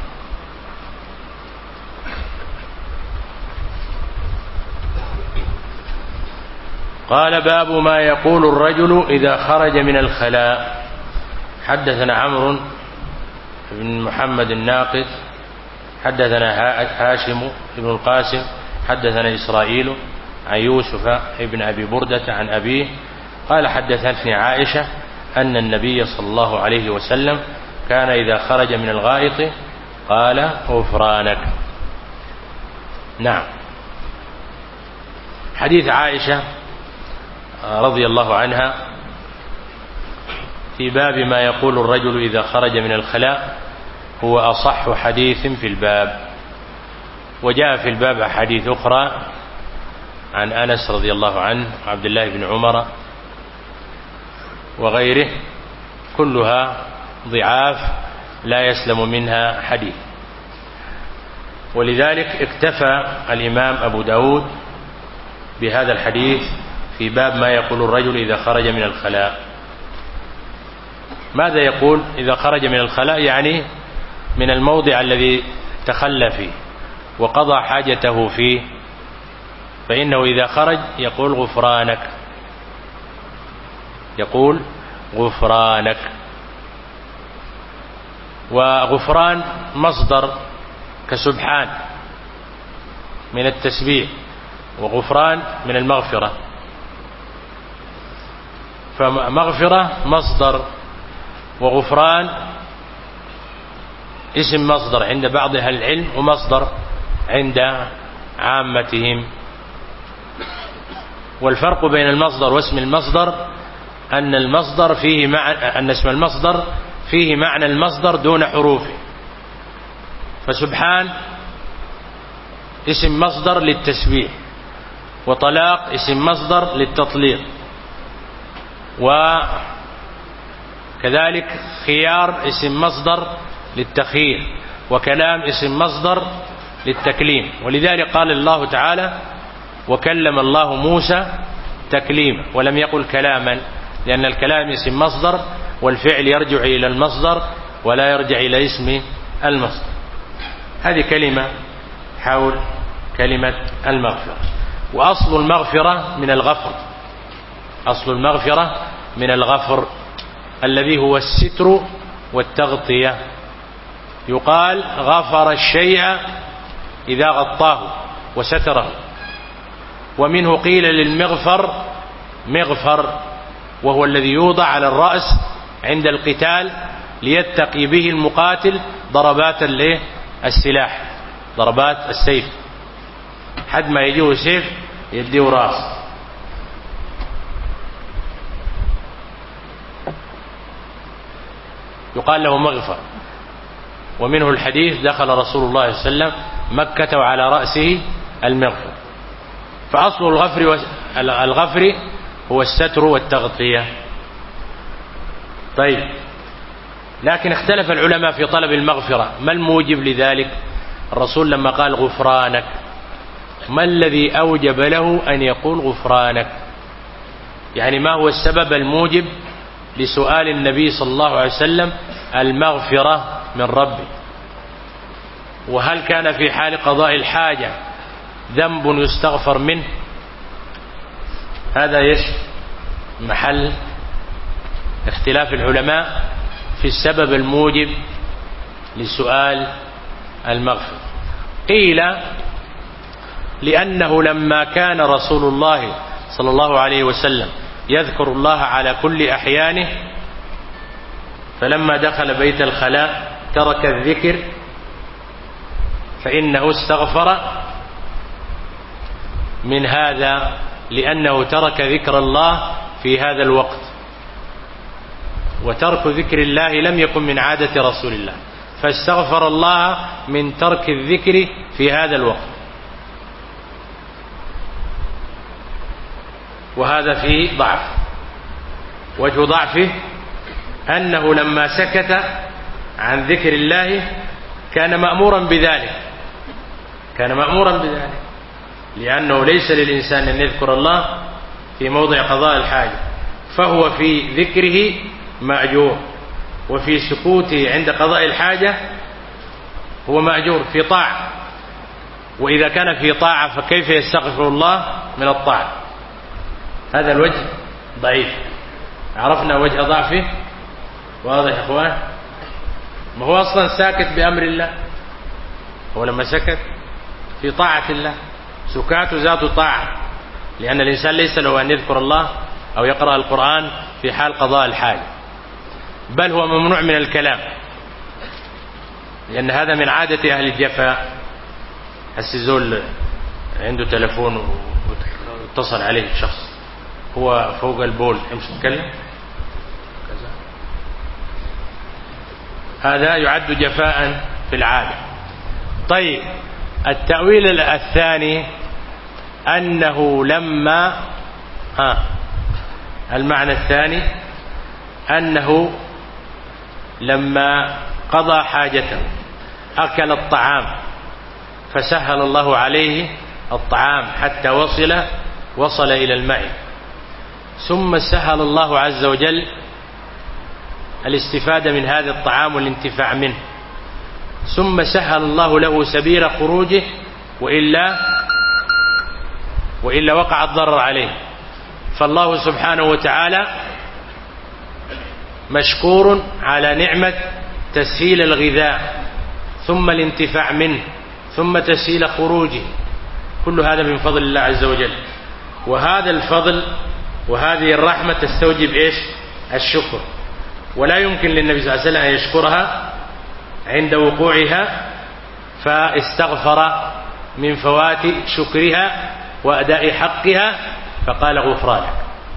قال: باب ما يقول الرجل إذا خرج من الخلاء. حدثنا عمرو بن محمد الناقد حدثنا هاشم بن القاسم حدثنا إسرائيل عن يوسف بن أبي بردة عن أبيه قال: حدثتني عائشة أن النبي صلى الله عليه وسلم كان إذا خرج من الغائط قال: غفرانك. نعم. حديث عائشة رضي الله عنها في باب ما يقول الرجل إذا خرج من الخلاء هو أصح حديث في الباب، وجاء في الباب أحاديث أخرى عن أنس رضي الله عنه وعبد الله بن عمر وغيره، كلها ضعاف لا يسلم منها حديث، ولذلك اكتفى الإمام أبو داود بهذا الحديث في باب ما يقول الرجل إذا خرج من الخلاء. ماذا يقول إذا خرج من الخلاء؟ يعني من الموضع الذي تخلى فيه وقضى حاجته فيه، فإنه إذا خرج يقول غفرانك، يقول غفرانك. وغفران مصدر كسبحان من التسبيح، وغفران من المغفرة، فمغفرة مصدر وغفران اسم مصدر عند بعض أهل العلم ومصدر عند عامتهم. والفرق بين المصدر واسم المصدر أن المصدر فيه معنى أن اسم المصدر فيه معنى المصدر دون حروفه، فسبحان اسم مصدر للتسبيح، وطلاق اسم مصدر للتطليق، وكذلك خيار اسم مصدر للتخيير، وكلام اسم مصدر للتكليم. ولذلك قال الله تعالى وكلم الله موسى تكليما، ولم يقل كلاما، لأن الكلام اسم مصدر والفعل يرجع إلى المصدر ولا يرجع إلى اسم المصدر. هذه كلمة حول كلمة المغفرة. وأصل المغفرة من الغفر، أصل المغفرة من الغفر الذي هو الستر والتغطية. يقال غفر الشيء إذا غطاه وستره. ومنه قيل للمغفر مغفر، وهو الذي يوضع على الرأس عند القتال ليتقي به المقاتل ضربات السلاح، ضربات السيف، حد ما يجيه سيف يديه راس. يقال له مغفر. ومنه الحديث دخل رسول الله صلى الله عليه وسلم مكة وعلى رأسه المغفر. فأصل الغفر الغفر هو الستر والتغطية. طيب، لكن اختلف العلماء في طلب المغفرة، ما الموجب لذلك؟ الرسول لما قال غفرانك، ما الذي أوجب له أن يقول غفرانك؟ يعني ما هو السبب الموجب لسؤال النبي صلى الله عليه وسلم المغفرة من ربه؟ وهل كان في حال قضاء الحاجة ذنب يستغفر منه؟ هذا يش محل اختلاف العلماء في السبب الموجب لسؤال المغفرة. قيل لأنه لما كان رسول الله صلى الله عليه وسلم يذكر الله على كل أحيانه، فلما دخل بيت الخلاء ترك الذكر فإنه استغفر من هذا، لأنه ترك ذكر الله في هذا الوقت، وترك ذكر الله لم يكن من عادة رسول الله، فاستغفر الله من ترك الذكر في هذا الوقت. وهذا فيه ضعف. وجه ضعفه أنه لما سكت عن ذكر الله كان مأمورا بذلك، كان مأمورا بذلك لأنه ليس للإنسان أن يذكر الله في موضع قضاء الحاجة، فهو في ذكره مأجور، وفي سكوته عند قضاء الحاجة هو مأجور في طاعة. وإذا كان في طاعة فكيف يستغفر الله من الطاعة؟ هذا الوجه ضعيف. عرفنا وجه ضعفه؟ واضح يا إخوان؟ ما هو أصلا ساكت بأمر الله، هو لما سكت في طاعة الله، سكاته ذات طاعة، لأن الإنسان ليس له أن يذكر الله أو يقرأ القرآن في حال قضاء الحاجة، بل هو ممنوع من الكلام، لأن هذا من عادة أهل الجفاء. السيزول عنده تلفون واتصل عليه شخص هو فوق البول، يمشي يتكلم كذا، هذا يعد جفاء في العادة. طيب، التأويل الثاني أنه لما ها المعنى الثاني أنه لما قضى حاجته أكل الطعام فسهل الله عليه الطعام حتى وصل وصل إلى الماء، ثم سهل الله عز وجل الاستفادة من هذا الطعام والانتفاع منه، ثم سهل الله له سبيل خروجه، وإلا وإلا وقع الضرر عليه. فالله سبحانه وتعالى مشكور على نعمة تسهيل الغذاء ثم الانتفاع منه ثم تسهيل خروجه، كل هذا من فضل الله عز وجل. وهذا الفضل وهذه الرحمة تستوجب إيش؟ الشكر، ولا يمكن للنبي صلى الله عليه وسلم أن يشكرها عند وقوعها، فاستغفر من فوات شكرها وأداء حقها فقال غفرانك.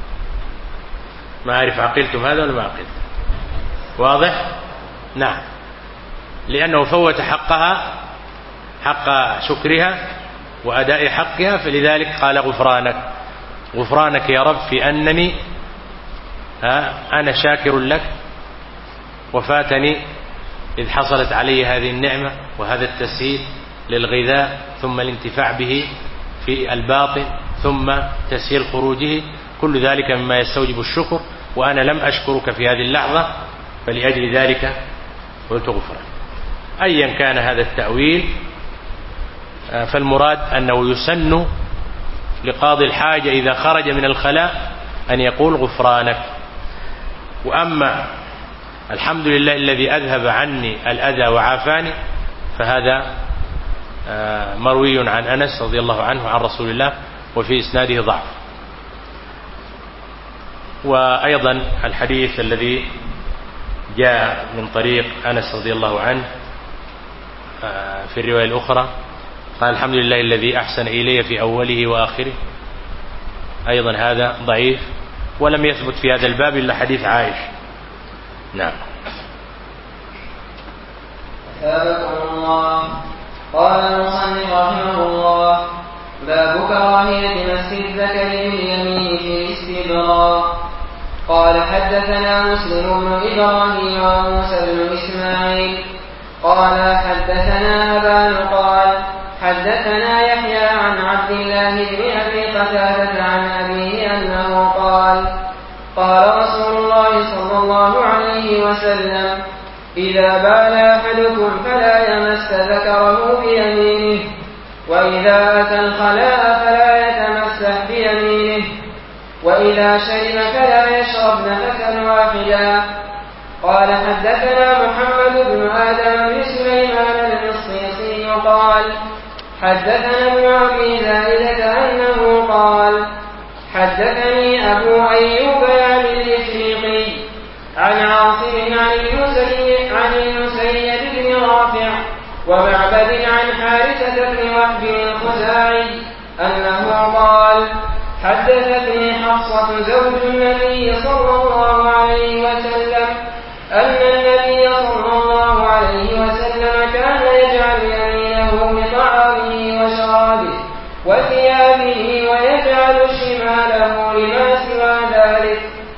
ما أعرف عقلتم هذا ولا ما عقلتم؟ واضح؟ نعم، لأنه فوت حقها، حق شكرها وأداء حقها، فلذلك قال غفرانك، غفرانك يا رب في أنني ها أنا شاكر لك وفاتني إذ حصلت علي هذه النعمة وهذا التسهيل للغذاء ثم الانتفاع به في الباطن ثم تسهيل خروجه، كل ذلك مما يستوجب الشكر، وأنا لم أشكرك في هذه اللحظة، فلأجل ذلك قلت غفران. أيا كان هذا التأويل، فالمراد أنه يسن لقاضي الحاجة إذا خرج من الخلاء أن يقول غفرانك. وأما الحمد لله الذي أذهب عني الأذى وعافاني، فهذا مروي عن أنس رضي الله عنه عن رسول الله، وفي إسناده ضعف. وأيضا الحديث الذي جاء من طريق أنس رضي الله عنه في الرواية الأخرى قال الحمد لله الذي أحسن إلي في أوله وآخره، أيضا هذا ضعيف، ولم يثبت في هذا الباب إلا حديث عائشة. نعم. أثابكم الله. قال المصنف رحمه الله: باب كراهية مس الذكر باليمين في الاستبراء. قال حدثنا مسلم بن إبراهيم وموسى بن إسماعيل قال حدثنا أبان قال حدثنا يحيى عن عبد الله بن أبي قتادة عن أبيه أنه قال قال رسول الله صلى الله عليه وسلم: إذا بال أحدكم فلا يمس ذكره بيمينه، وإذا أتى الخلاء فلا يتمسح بيمينه، وإذا شرب فلا يشرب نفسا واحدا. قال حدثنا محمد بن آدم بن سليمان المصيصي قال حدثنا ابن أبي زائدة أنه قال حدثني أبو أيوب يعني الإفريقي عن عاصم عن المسيب عن المسيب بن رافع ومعبد عن حارثة بن وهب الخزاعي أنه قال حدثتني حفصة زوج النبي صلى الله عليه وسلم أن النبي صلى الله عليه وسلم كان يجعل يمينه لطعامه وشرابه وثيابه ويجعل شماله لما سوى ذلك.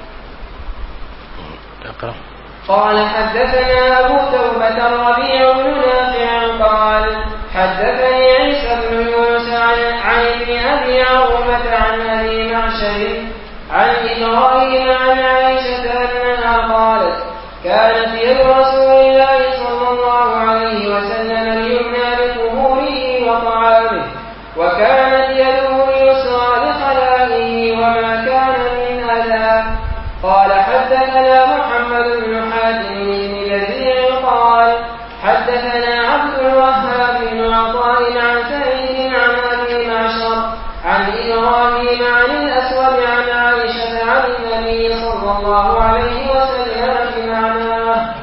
قال حدثنا أبو توبة الربيع بن نافع قال حدثني عيسى بن يونس عن ابن أبي عروبة عن أبي معشر عن إبراهيم عن عائشة أنها قالت كانت يد رسول الله صلى الله عليه وسلم اليمنى لطهوره وطعامه، وكانت يده اليسرى لخلائه وما كان من أذى. قال حدثنا محمد بن حاتم بن جزيع قال حدثنا عبد الوهاب بن عطاء عن سعيد عن أبي معشر عن إبراهيم عن الأسود عن عائشة عن النبي صلى الله عليه وسلم بمعناه.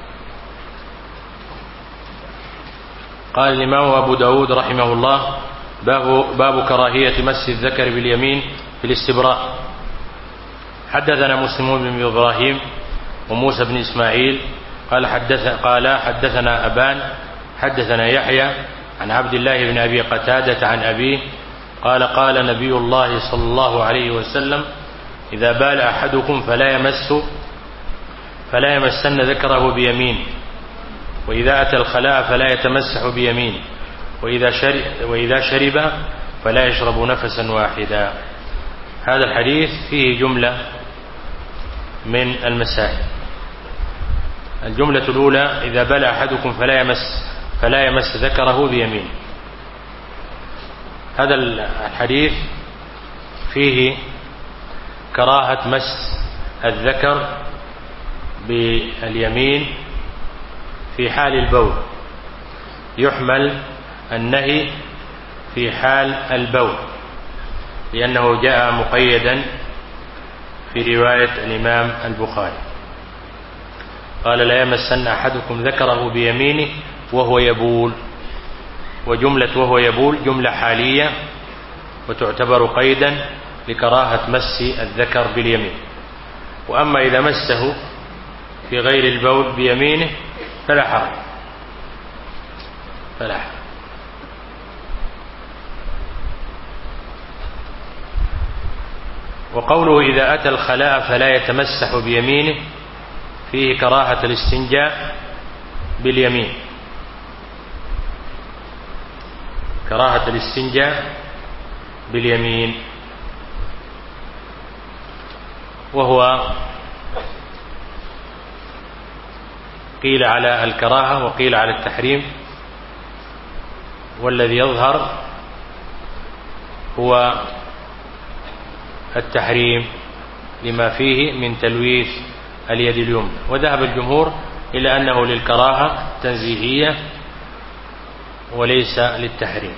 قال الإمام أبو داود رحمه الله: باب, باب كراهية مس الذكر باليمين في الاستبراء. حدثنا مسلم بن إبراهيم وموسى بن إسماعيل قال حدث قال حدثنا أبان حدثنا يحيى عن عبد الله بن أبي قتادة عن أبيه قال قال نبي الله صلى الله عليه وسلم: إذا بال أحدكم فلا يمس فلا يمسن ذكره بيمين، وإذا أتى الخلاء فلا يتمسح بيمين، وإذا شرب, وإذا شرب فلا يشرب نفسا واحدا. هذا الحديث فيه جملة من المسائل. الجملة الأولى: إذا بال أحدكم فلا يمس فلا يمس ذكره بيمينه. هذا الحديث فيه كراهة مس الذكر باليمين في حال البول، يحمل النهي في حال البول لأنه جاء مقيدا في رواية الإمام البخاري، قال: لا يمسن أحدكم ذكره بيمينه وهو يبول. وجملة وهو يبول جملة حالية وتعتبر قيدا لكراهة مس الذكر باليمين. وأما إذا مسه في غير البول بيمينه فلا حرج فلا حرج. وقوله: إذا أتى الخلاء فلا يتمسح بيمينه فيه كراهة الاستنجاء باليمين، كراهة الاستنجاء باليمين، وهو قيل على الكراهة وقيل على التحريم، والذي يظهر هو التحريم لما فيه من تلويث اليد اليمنى. وذهب الجمهور إلى أنه للكراهة تنزيهية وليس للتحريم.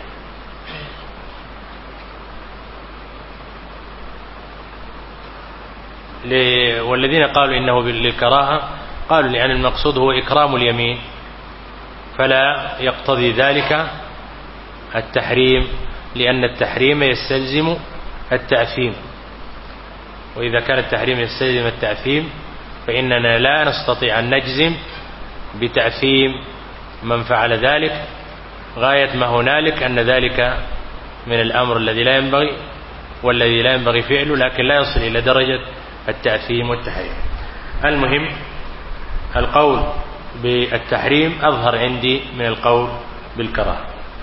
والذين قالوا إنه للكراهة قالوا لأن المقصود هو إكرام اليمين، فلا يقتضي ذلك التحريم، لأن التحريم يستلزم التأثيم، وإذا كان التحريم يستلزم التأثيم فإننا لا نستطيع أن نجزم بتأثيم من فعل ذلك، غاية ما هنالك أن ذلك من الأمر الذي لا ينبغي والذي لا ينبغي فعله، لكن لا يصل إلى درجة التأثيم والتحريم. المهم القول بالتحريم أظهر عندي من القول بالكراهة.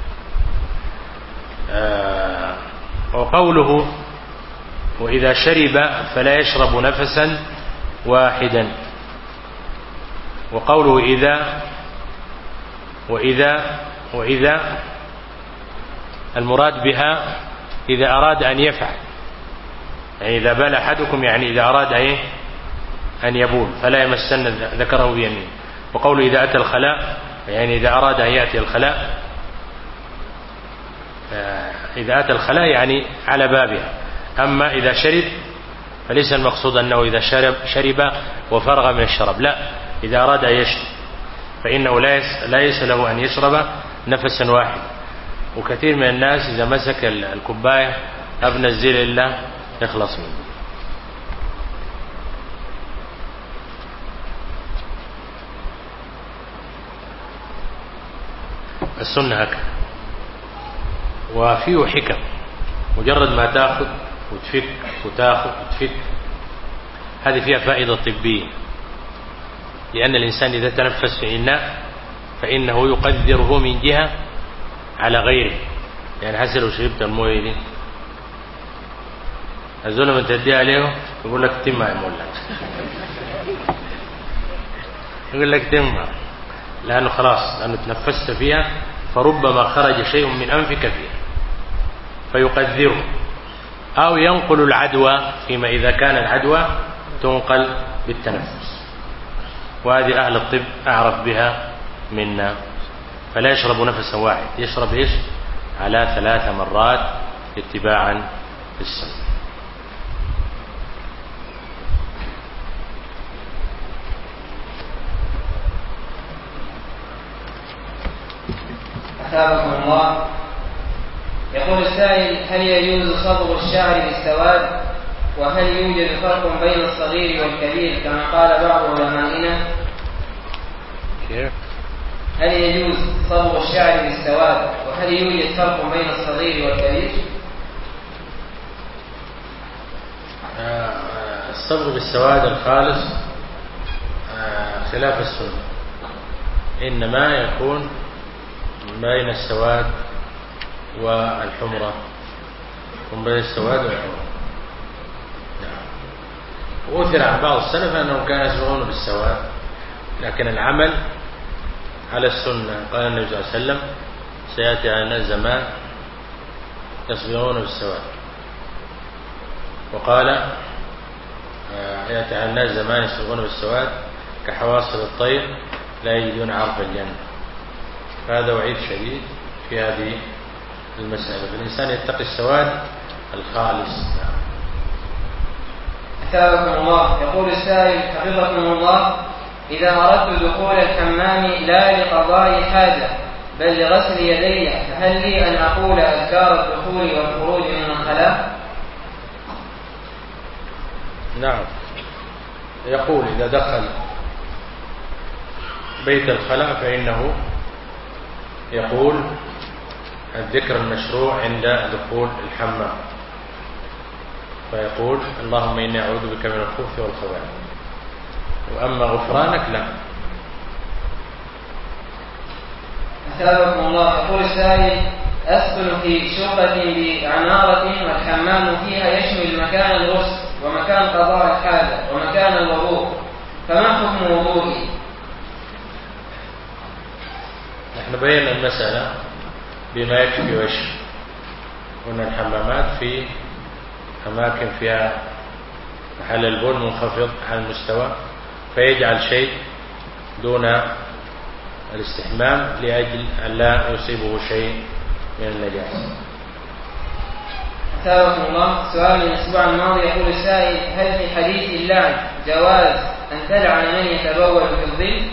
آه وقوله: وإذا شرب فلا يشرب نفسا واحدا. وقوله إذا وإذا وإذا المراد بها إذا أراد أن يفعل، يعني إذا بال أحدكم يعني إذا أراد أيه أن يبول فلا يمسن ذكره بيمينه. وقوله إذا أتى الخلاء يعني إذا أراد أن يأتي الخلاء، إذا أتى الخلاء يعني على بابها. أما إذا شرب فليس المقصود أنه إذا شرب شرب وفرغ من الشرب، لا، إذا أراد أن يشرب فإنه لا ليس له أن يشرب نفسا واحد. وكثير من الناس إذا مسك الكوباية أبنى الزيل إلا يخلص منه. السنة هكذا، وفيه حكم، مجرد ما تأخذ وتفك وتأخذ وتفك هذه فيها فائدة طبية، لأن الإنسان إذا تنفس في إناء فإنه يقدره من جهة على غيره. يعني حسن لو شربت المويه دي الزول من تديها عليه يقول لك تمها يا مولانا، يقول لك تمها، لأنه خلاص لأنه تنفست فيها فربما خرج شيء من أنفك فيها فيقدره، أو ينقل العدوى فيما إذا كان العدوى تنقل بالتنفس. وهذه أهل الطب أعرف بها منا. فلا يشرب نفسا واحد، يشرب إيش على ثلاث مرات اتباعا في السنة. أثابكم الله. يقول السائل: هل يجوز صبغ الشعر بالسواد؟ وهل يوجد فرق بين الصغير والكبير كما قال بعض علمائنا؟ كيف؟ هل يجوز صبغ الشعر بالسواد؟ وهل يوجد فرق بين الصغير والكبير؟ الصبغ بالسواد الخالص خلاف السنة، إنما يكون بين السواد والحمرة، يكون بين السواد والحمرة. وأثر عن بعض السلف أنهم كانوا يصبغون بالسواد لكن العمل على السنة. قال النبي صلى الله عليه وسلم سيأتي على الناس زمان يصبرون بالسواد، وقال يأتي على الناس زمان يصبرون بالسواد كحواصل الطير لا يجدون عرف الجنة. فهذا وعيد شديد في هذه المسألة، فالإنسان يتقي السواد الخالص. أثابكم الله. يقول السائل حفظكم الله: إذا أردت دخول الحمام لا لقضاء حاجة بل لغسل يدي، فهل لي أن أقول أذكار الدخول والخروج من الخلاء؟ نعم، يقول إذا دخل بيت الخلاء فإنه يقول الذكر المشروع عند دخول الحمام، فيقول اللهم إني أعوذ بك من الخبث والخبائث. وأما غفرانك لا. أثابكم الله. يقول السائل: أسكن في شقة بعمارة والحمام فيها يشمل مكان الغسل ومكان قضاء الحاجة ومكان الوضوء، فما حكم وضوئي؟ نحن بينا المسألة بما يكفي ويشفي، وأن الحمامات في أماكن فيها محل البول منخفض عن المستوى، فيجعل شيء دون الاستحمام لأجل أن لا يصيبه شيء من النجاسة. أثابكم الله. سؤال من الأسبوع الماضي. يقول السائل: هل في حديث اللعن جواز أن تلعن من يتبول في الظل؟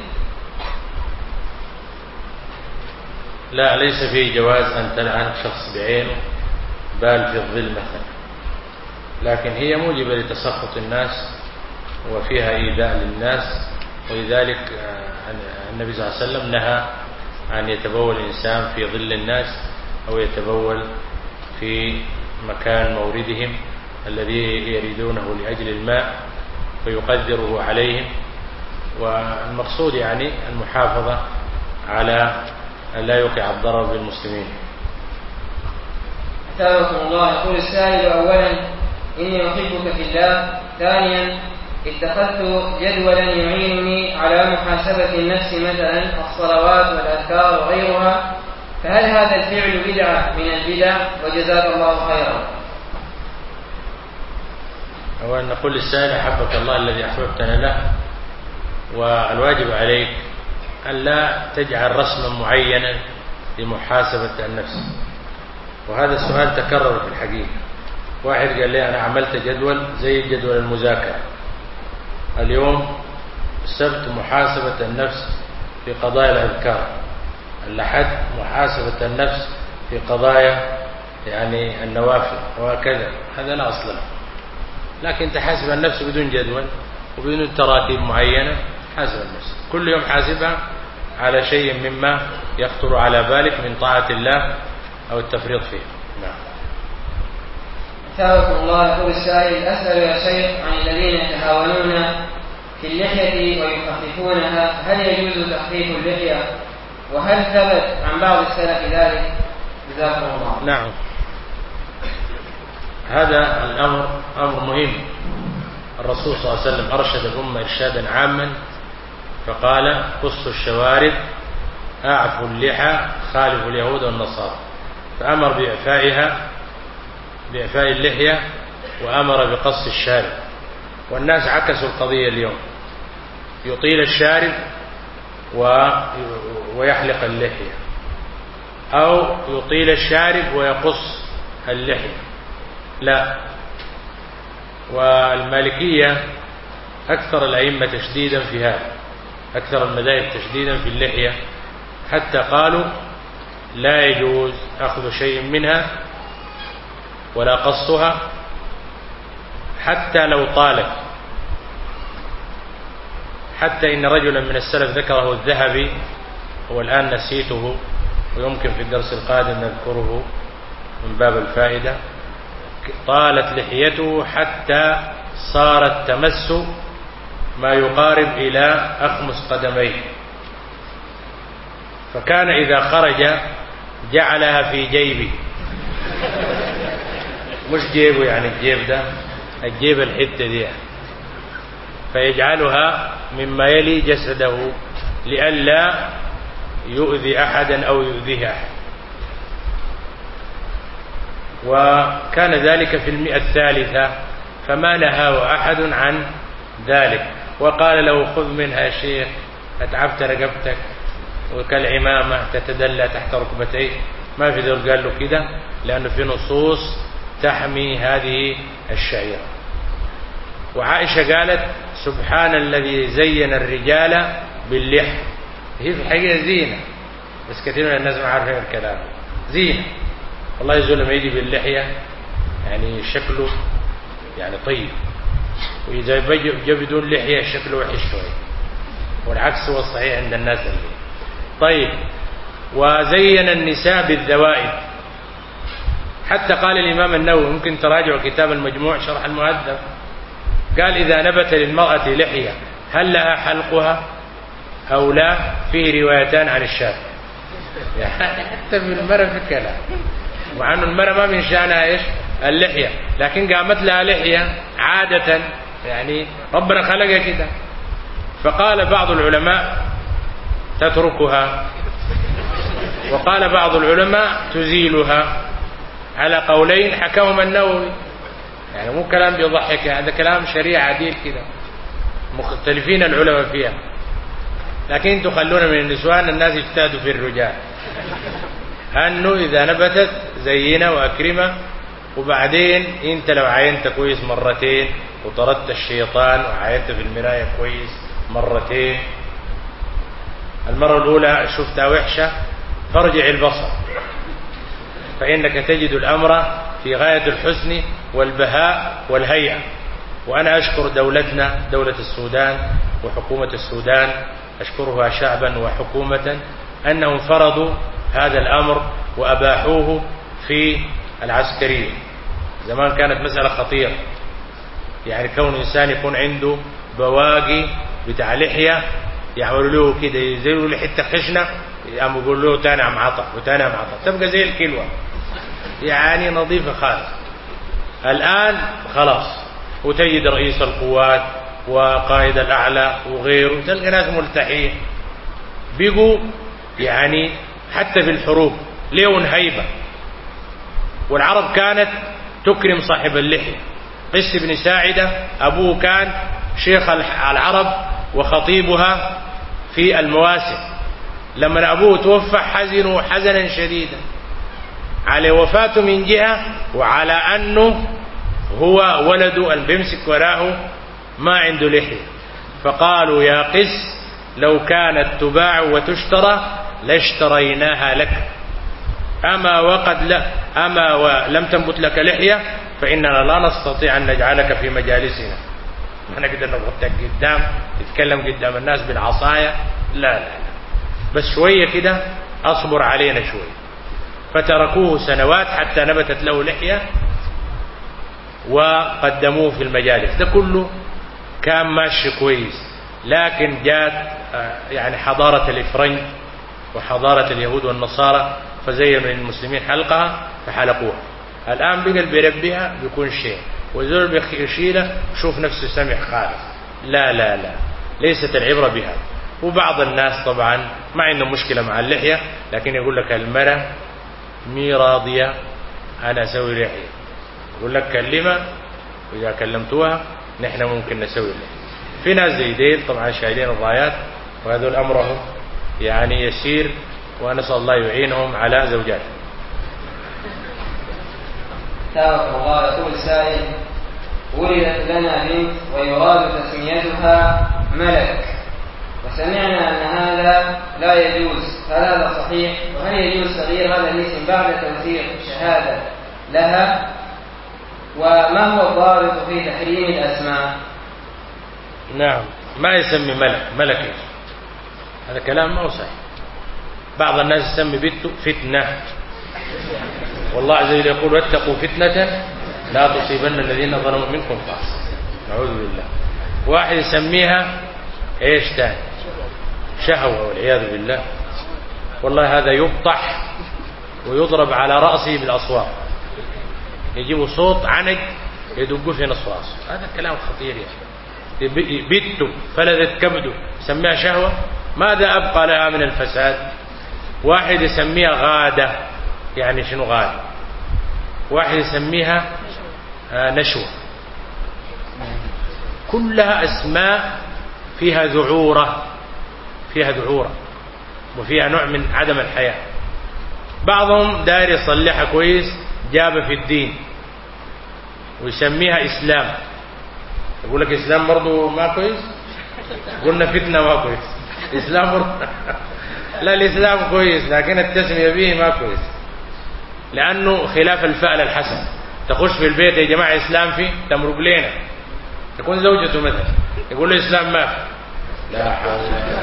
لا، ليس فيه جواز أن تلعن شخص بعينه بال في الظل مثلا، لكن هي موجبة لتسخط الناس وفيها إيذاء للناس، ولذلك النبي صلى الله عليه وسلم نهى أن يتبول الإنسان في ظل الناس أو يتبول في مكان موردهم الذي يريدونه لأجل الماء فيقدره عليهم. والمقصود يعني المحافظة على أن لا يوقع الضرر بالمسلمين. أثابكم الله. يقول السائل: أولا إني أحبك في الله. ثانيا اتخذت جدولا يعينني على محاسبة النفس، مثلا الصلوات والأذكار وغيرها، فهل هذا الفعل بدعة من البدع؟ وجزاك الله خيرا. أولا نقول للسائل: أحبك الله الذي أحببتنا له، والواجب عليك أن لا تجعل رسما معينا لمحاسبة النفس. وهذا السؤال تكرر في الحقيقة. واحد قال لي أنا عملت جدول زي جدول المذاكرة، اليوم السبت محاسبة النفس في قضايا الأذكار، الأحد محاسبة النفس في قضايا يعني النوافل وهكذا. هذا لا أصل له، لكن تحاسب النفس بدون جدول وبدون تراتيب معينة. حاسب النفس كل يوم، حاسبها على شيء مما يخطر على بالك من طاعة الله أو التفريط فيه. نعم. أثابكم الله. يقول السائل: أسأل يا شيخ عن الذين يتهاونون في اللحية ويخففونها، هل يجوز تخفيف اللحية؟ وهل ثبت عن بعض السلف ذلك؟ جزاكم الله. نعم، هذا الأمر أمر مهم. الرسول صلى الله عليه وسلم أرشد الأمة إرشادا عاما فقال: قصوا الشوارب، أعفوا اللحى، خالفوا اليهود والنصارى. فأمر بإعفائها، بإعفاء اللحية، وأمر بقص الشارب. والناس عكسوا القضية اليوم، يطيل الشارب ويحلق اللحية، أو يطيل الشارب ويقص اللحية. لا، والمالكية أكثر الأئمة تشديدا في هذا، أكثر المذاهب تشديدا في اللحية، حتى قالوا لا يجوز أخذ شيء منها ولا قصها حتى لو طالت. حتى إن رجلا من السلف ذكره الذهبي، والآن نسيته ويمكن في الدرس القادم نذكره من باب الفائدة، طالت لحيته حتى صارت تمس ما يقارب إلى أخمص قدميه، فكان إذا خرج جعلها في جيبه، مش جيبه يعني الجيب ده، الجيب الحتة دي، فيجعلها مما يلي جسده لئلا يؤذي أحدا أو يؤذيه أحد. وكان ذلك في المئة الثالثة فما نهاه أحد عن ذلك، وقال له خذ منها يا شيخ أتعبت رقبتك وكالعمامة تتدلى تحت ركبتيه، ما في ذلك قال له كده، لأنه في نصوص تحمي هذه الشعيرة. وعائشة قالت سبحان الذي زين الرجال باللحى، هي في الحقيقة زينة، بس كثير من الناس ما عارفين الكلام، زينة والله. يزول لما يجي باللحية يعني شكله يعني طيب، وإذا جاء بدون لحية شكله وحش شوي، والعكس هو الصحيح عند الناس اللي. طيب، وزين النساء بالذوائب، حتى قال الإمام النووي، ممكن تراجعوا كتاب المجموع شرح المهذب، قال إذا نبت للمرأة لحية هل لها حلقها أو لا؟ فيه روايتان عن الشافعي، يعني حتى في المرأة في كلام، مع أن المرأة ما من شأنها إيش اللحية، لكن قامت لها لحية عادة، يعني ربنا خلقها كده. فقال بعض العلماء تتركها، وقال بعض العلماء تزيلها، على قولين حكاهما النووي، يعني مو كلام بيضحك، هذا كلام شريعة عديل كده، مختلفين العلماء فيها، لكن تخلون من النسوان الناس يجتهدوا في الرجال، أنه إذا نبتت زينة وأكرمة، وبعدين أنت لو عاينت كويس مرتين وطردت الشيطان وعاينت في المراية كويس مرتين، المرة الأولى شفتها وحشة فارجع البصر، فإنك تجد الأمر في غاية الحسن والبهاء والهيئة. وأنا أشكر دولتنا دولة السودان وحكومة السودان، أشكرها شعبا وحكومة، أنهم فرضوا هذا الأمر وأباحوه في العسكرية. زمان كانت مسألة خطيرة، يعني كون إنسان يكون عنده بواقي بتاع لحية يعملوا له كده، يزيلوا له حتة خشنة يقوموا يقولوا له تاني عم عطا وتاني عم عطا، تبقى زي الكلوة يعني نظيفة خالص. الآن خلاص، وتجد رئيس القوات وقائد الأعلى وغيره تلقى ناس ملتحين، بيقوا يعني حتى في الحروب ليون هيبة. والعرب كانت تكرم صاحب اللحية. قس بن ساعدة أبوه كان شيخ العرب وخطيبها في المواسم، لما أبوه توفى حزنوا حزنا شديدا على وفاته من جهة، وعلى أنه هو ولده أن بيمسك وراه ما عنده لحية، فقالوا يا قس لو كانت تباع وتشترى لاشتريناها لك، أما وقد لا أما ولم تنبت لك لحية فإننا لا نستطيع أن نجعلك في مجالسنا. احنا كده نغطيك قدام تتكلم قدام الناس بالعصاية، لا لا لا، بس شوية كده أصبر علينا شوية. فتركوه سنوات حتى نبتت له لحية وقدموه في المجالس. ده كله كان ماشي كويس، لكن جات يعني حضارة الإفرنج وحضارة اليهود والنصارى فزينوا للمسلمين حلقها فحلقوها. الآن بقى بيربيها بيكون شيء، وزول بيشيله شوف نفسه سمح خالص. لا لا لا، ليست العبرة بها. وبعض الناس طبعا ما عندهم مشكلة مع اللحية، لكن يقول لك المرأة مي راضية أنا أسوي لحية، يقول لك كلمة وإذا كلمتوها نحن ممكن نسوي لحية. في ناس زي ديل طبعا شايلين الرايات، وهذول أمرهم يعني يسير، ونسأل الله يعينهم على زوجاتهم. الله يقول سائل: ولدت لنا بنت ويراد تسميتها ملك، وسمعنا أن هذا لا يجوز، هل هذا صحيح؟ وهل يجوز تغيير هذا الاسم بعد توثيق شهادة لها؟ وما هو الضابط في تحريم الأسماء؟ نعم، ما يسمي ملك ملك إيش؟ هذا كلام ما هو صحيح. بعض الناس يسمي بنته فتنة، والله عز وجل يقول واتقوا فتنة لا تصيبن الذين ظلموا منكم خاصة. نعوذ بالله. واحد يسميها ايش تاني؟ شهوة والعياذ بالله. والله هذا يبطح ويضرب على رأسه بالأصوات، يجيبوا صوت عنق يدقوا في نص رأسه. هذا كلام خطير يعني. بت فلذت كبده يسميها شهوة. ماذا أبقى لها من الفساد؟ واحد يسميها غادة، يعني شنو غادة؟ واحد يسميها نشوة، كلها أسماء فيها ذعورة، فيها ذعورة وفيها نوع من عدم الحياة. بعضهم داير يصلحها كويس، جاب في الدين ويسميها إسلام. يقول لك إسلام برضو ما كويس، قلنا فتنة ما كويس، إسلام برضو لا، الإسلام كويس لكن التسمية به ما كويس، لأنه خلاف الفعل الحسن. تخش في البيت يا جماعة إسلام فيه، تمرق لنا، تكون زوجته مثلا يقول له إسلام ما في، لا حول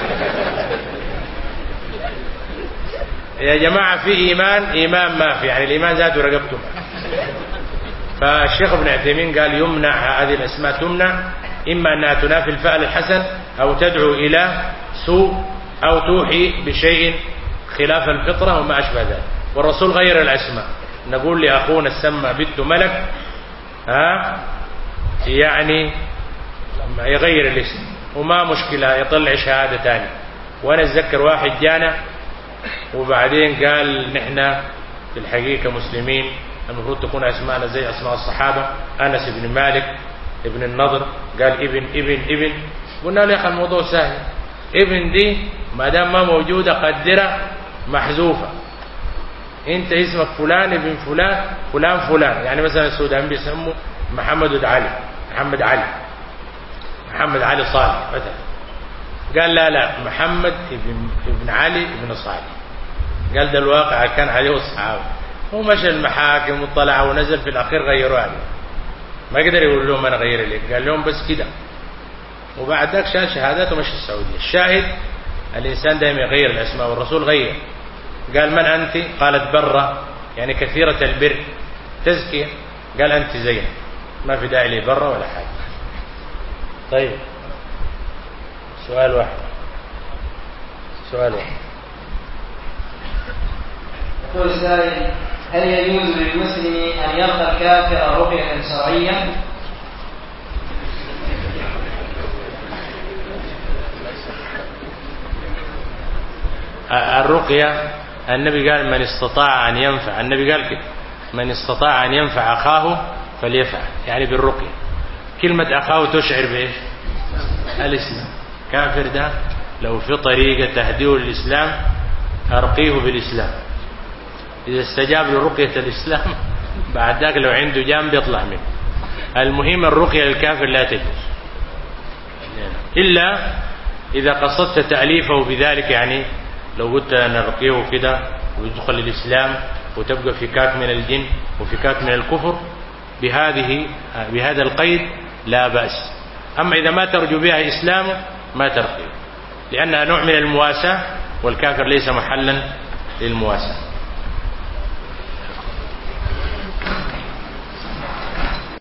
يا جماعة في إيمان، إيمان ما في، يعني الإيمان ذاته رقبته. فالشيخ ابن عثيمين قال يمنع هذه الأسماء، تمنع إما أنها تنافي الفعل الحسن أو تدعو إلى سوء أو توحي بشيء خلاف الفطرة وما أشبه ذلك. والرسول غير الأسماء، نقول لأخونا السمى بنت ملك ها يعني يغير الاسم وما مشكلة، يطلع شهادة تاني. وأنا أتذكر واحد جانا وبعدين قال نحن في الحقيقة مسلمين، المفروض تكون أسماءنا زي أسماء الصحابة، أنس بن مالك ابن النضر، قال ابن ابن ابن. قلنا له يا أخي الموضوع سهل، ابن دي ما دام ما موجودة قدرة محذوفة، انت اسمك فلان ابن فلان فلان فلان. يعني مثلا السودان بيسموا محمد علي، محمد علي محمد علي صالح مثلا، قال لا لا محمد ابن ابن علي ابن صالح. قال ده الواقع كان عليه الصحابه، هو مشى المحاكم وطلع ونزل، في الاخير غيروها له، ما قدر يقول لهم انا غير لك، قال لهم بس كده. وبعد ذاك شال شهاداته ومشى السعوديه. الشاهد الانسان دائما يغير الاسماء، والرسول غير، قال من انت؟ قالت برة، يعني كثيرة البر، تزكية. قال انت زينب، ما في داعي لي برة ولا حاجة. طيب سؤال واحد، سؤال واحد. يقول السائل: هل يجوز للمسلم أن يلقى الكافر رقية شرعية؟ الرقية النبي قال من استطاع أن ينفع، النبي قال كده من استطاع أن ينفع أخاه فليفعل، يعني بالرقية. كلمة أخاه تشعر بإيش؟ الإسلام. كافر ده لو في طريقة تهديه للإسلام أرقيه بالإسلام، إذا استجاب لرقية الإسلام بعد ذاك لو عنده جانب يطلع منه. المهم الرقية للكافر لا تجوز إلا إذا قصدت تأليفه بذلك، يعني لو قلت نرقيه كده ويدخل الإسلام وتبقى فكاك من الجن وفكاك من الكفر، بهذه بهذا القيد لا بأس. أما إذا ما ترجو بها إسلامه ما ترقيه، لأنها نوع من المواساة، والكافر ليس محلا للمواساة.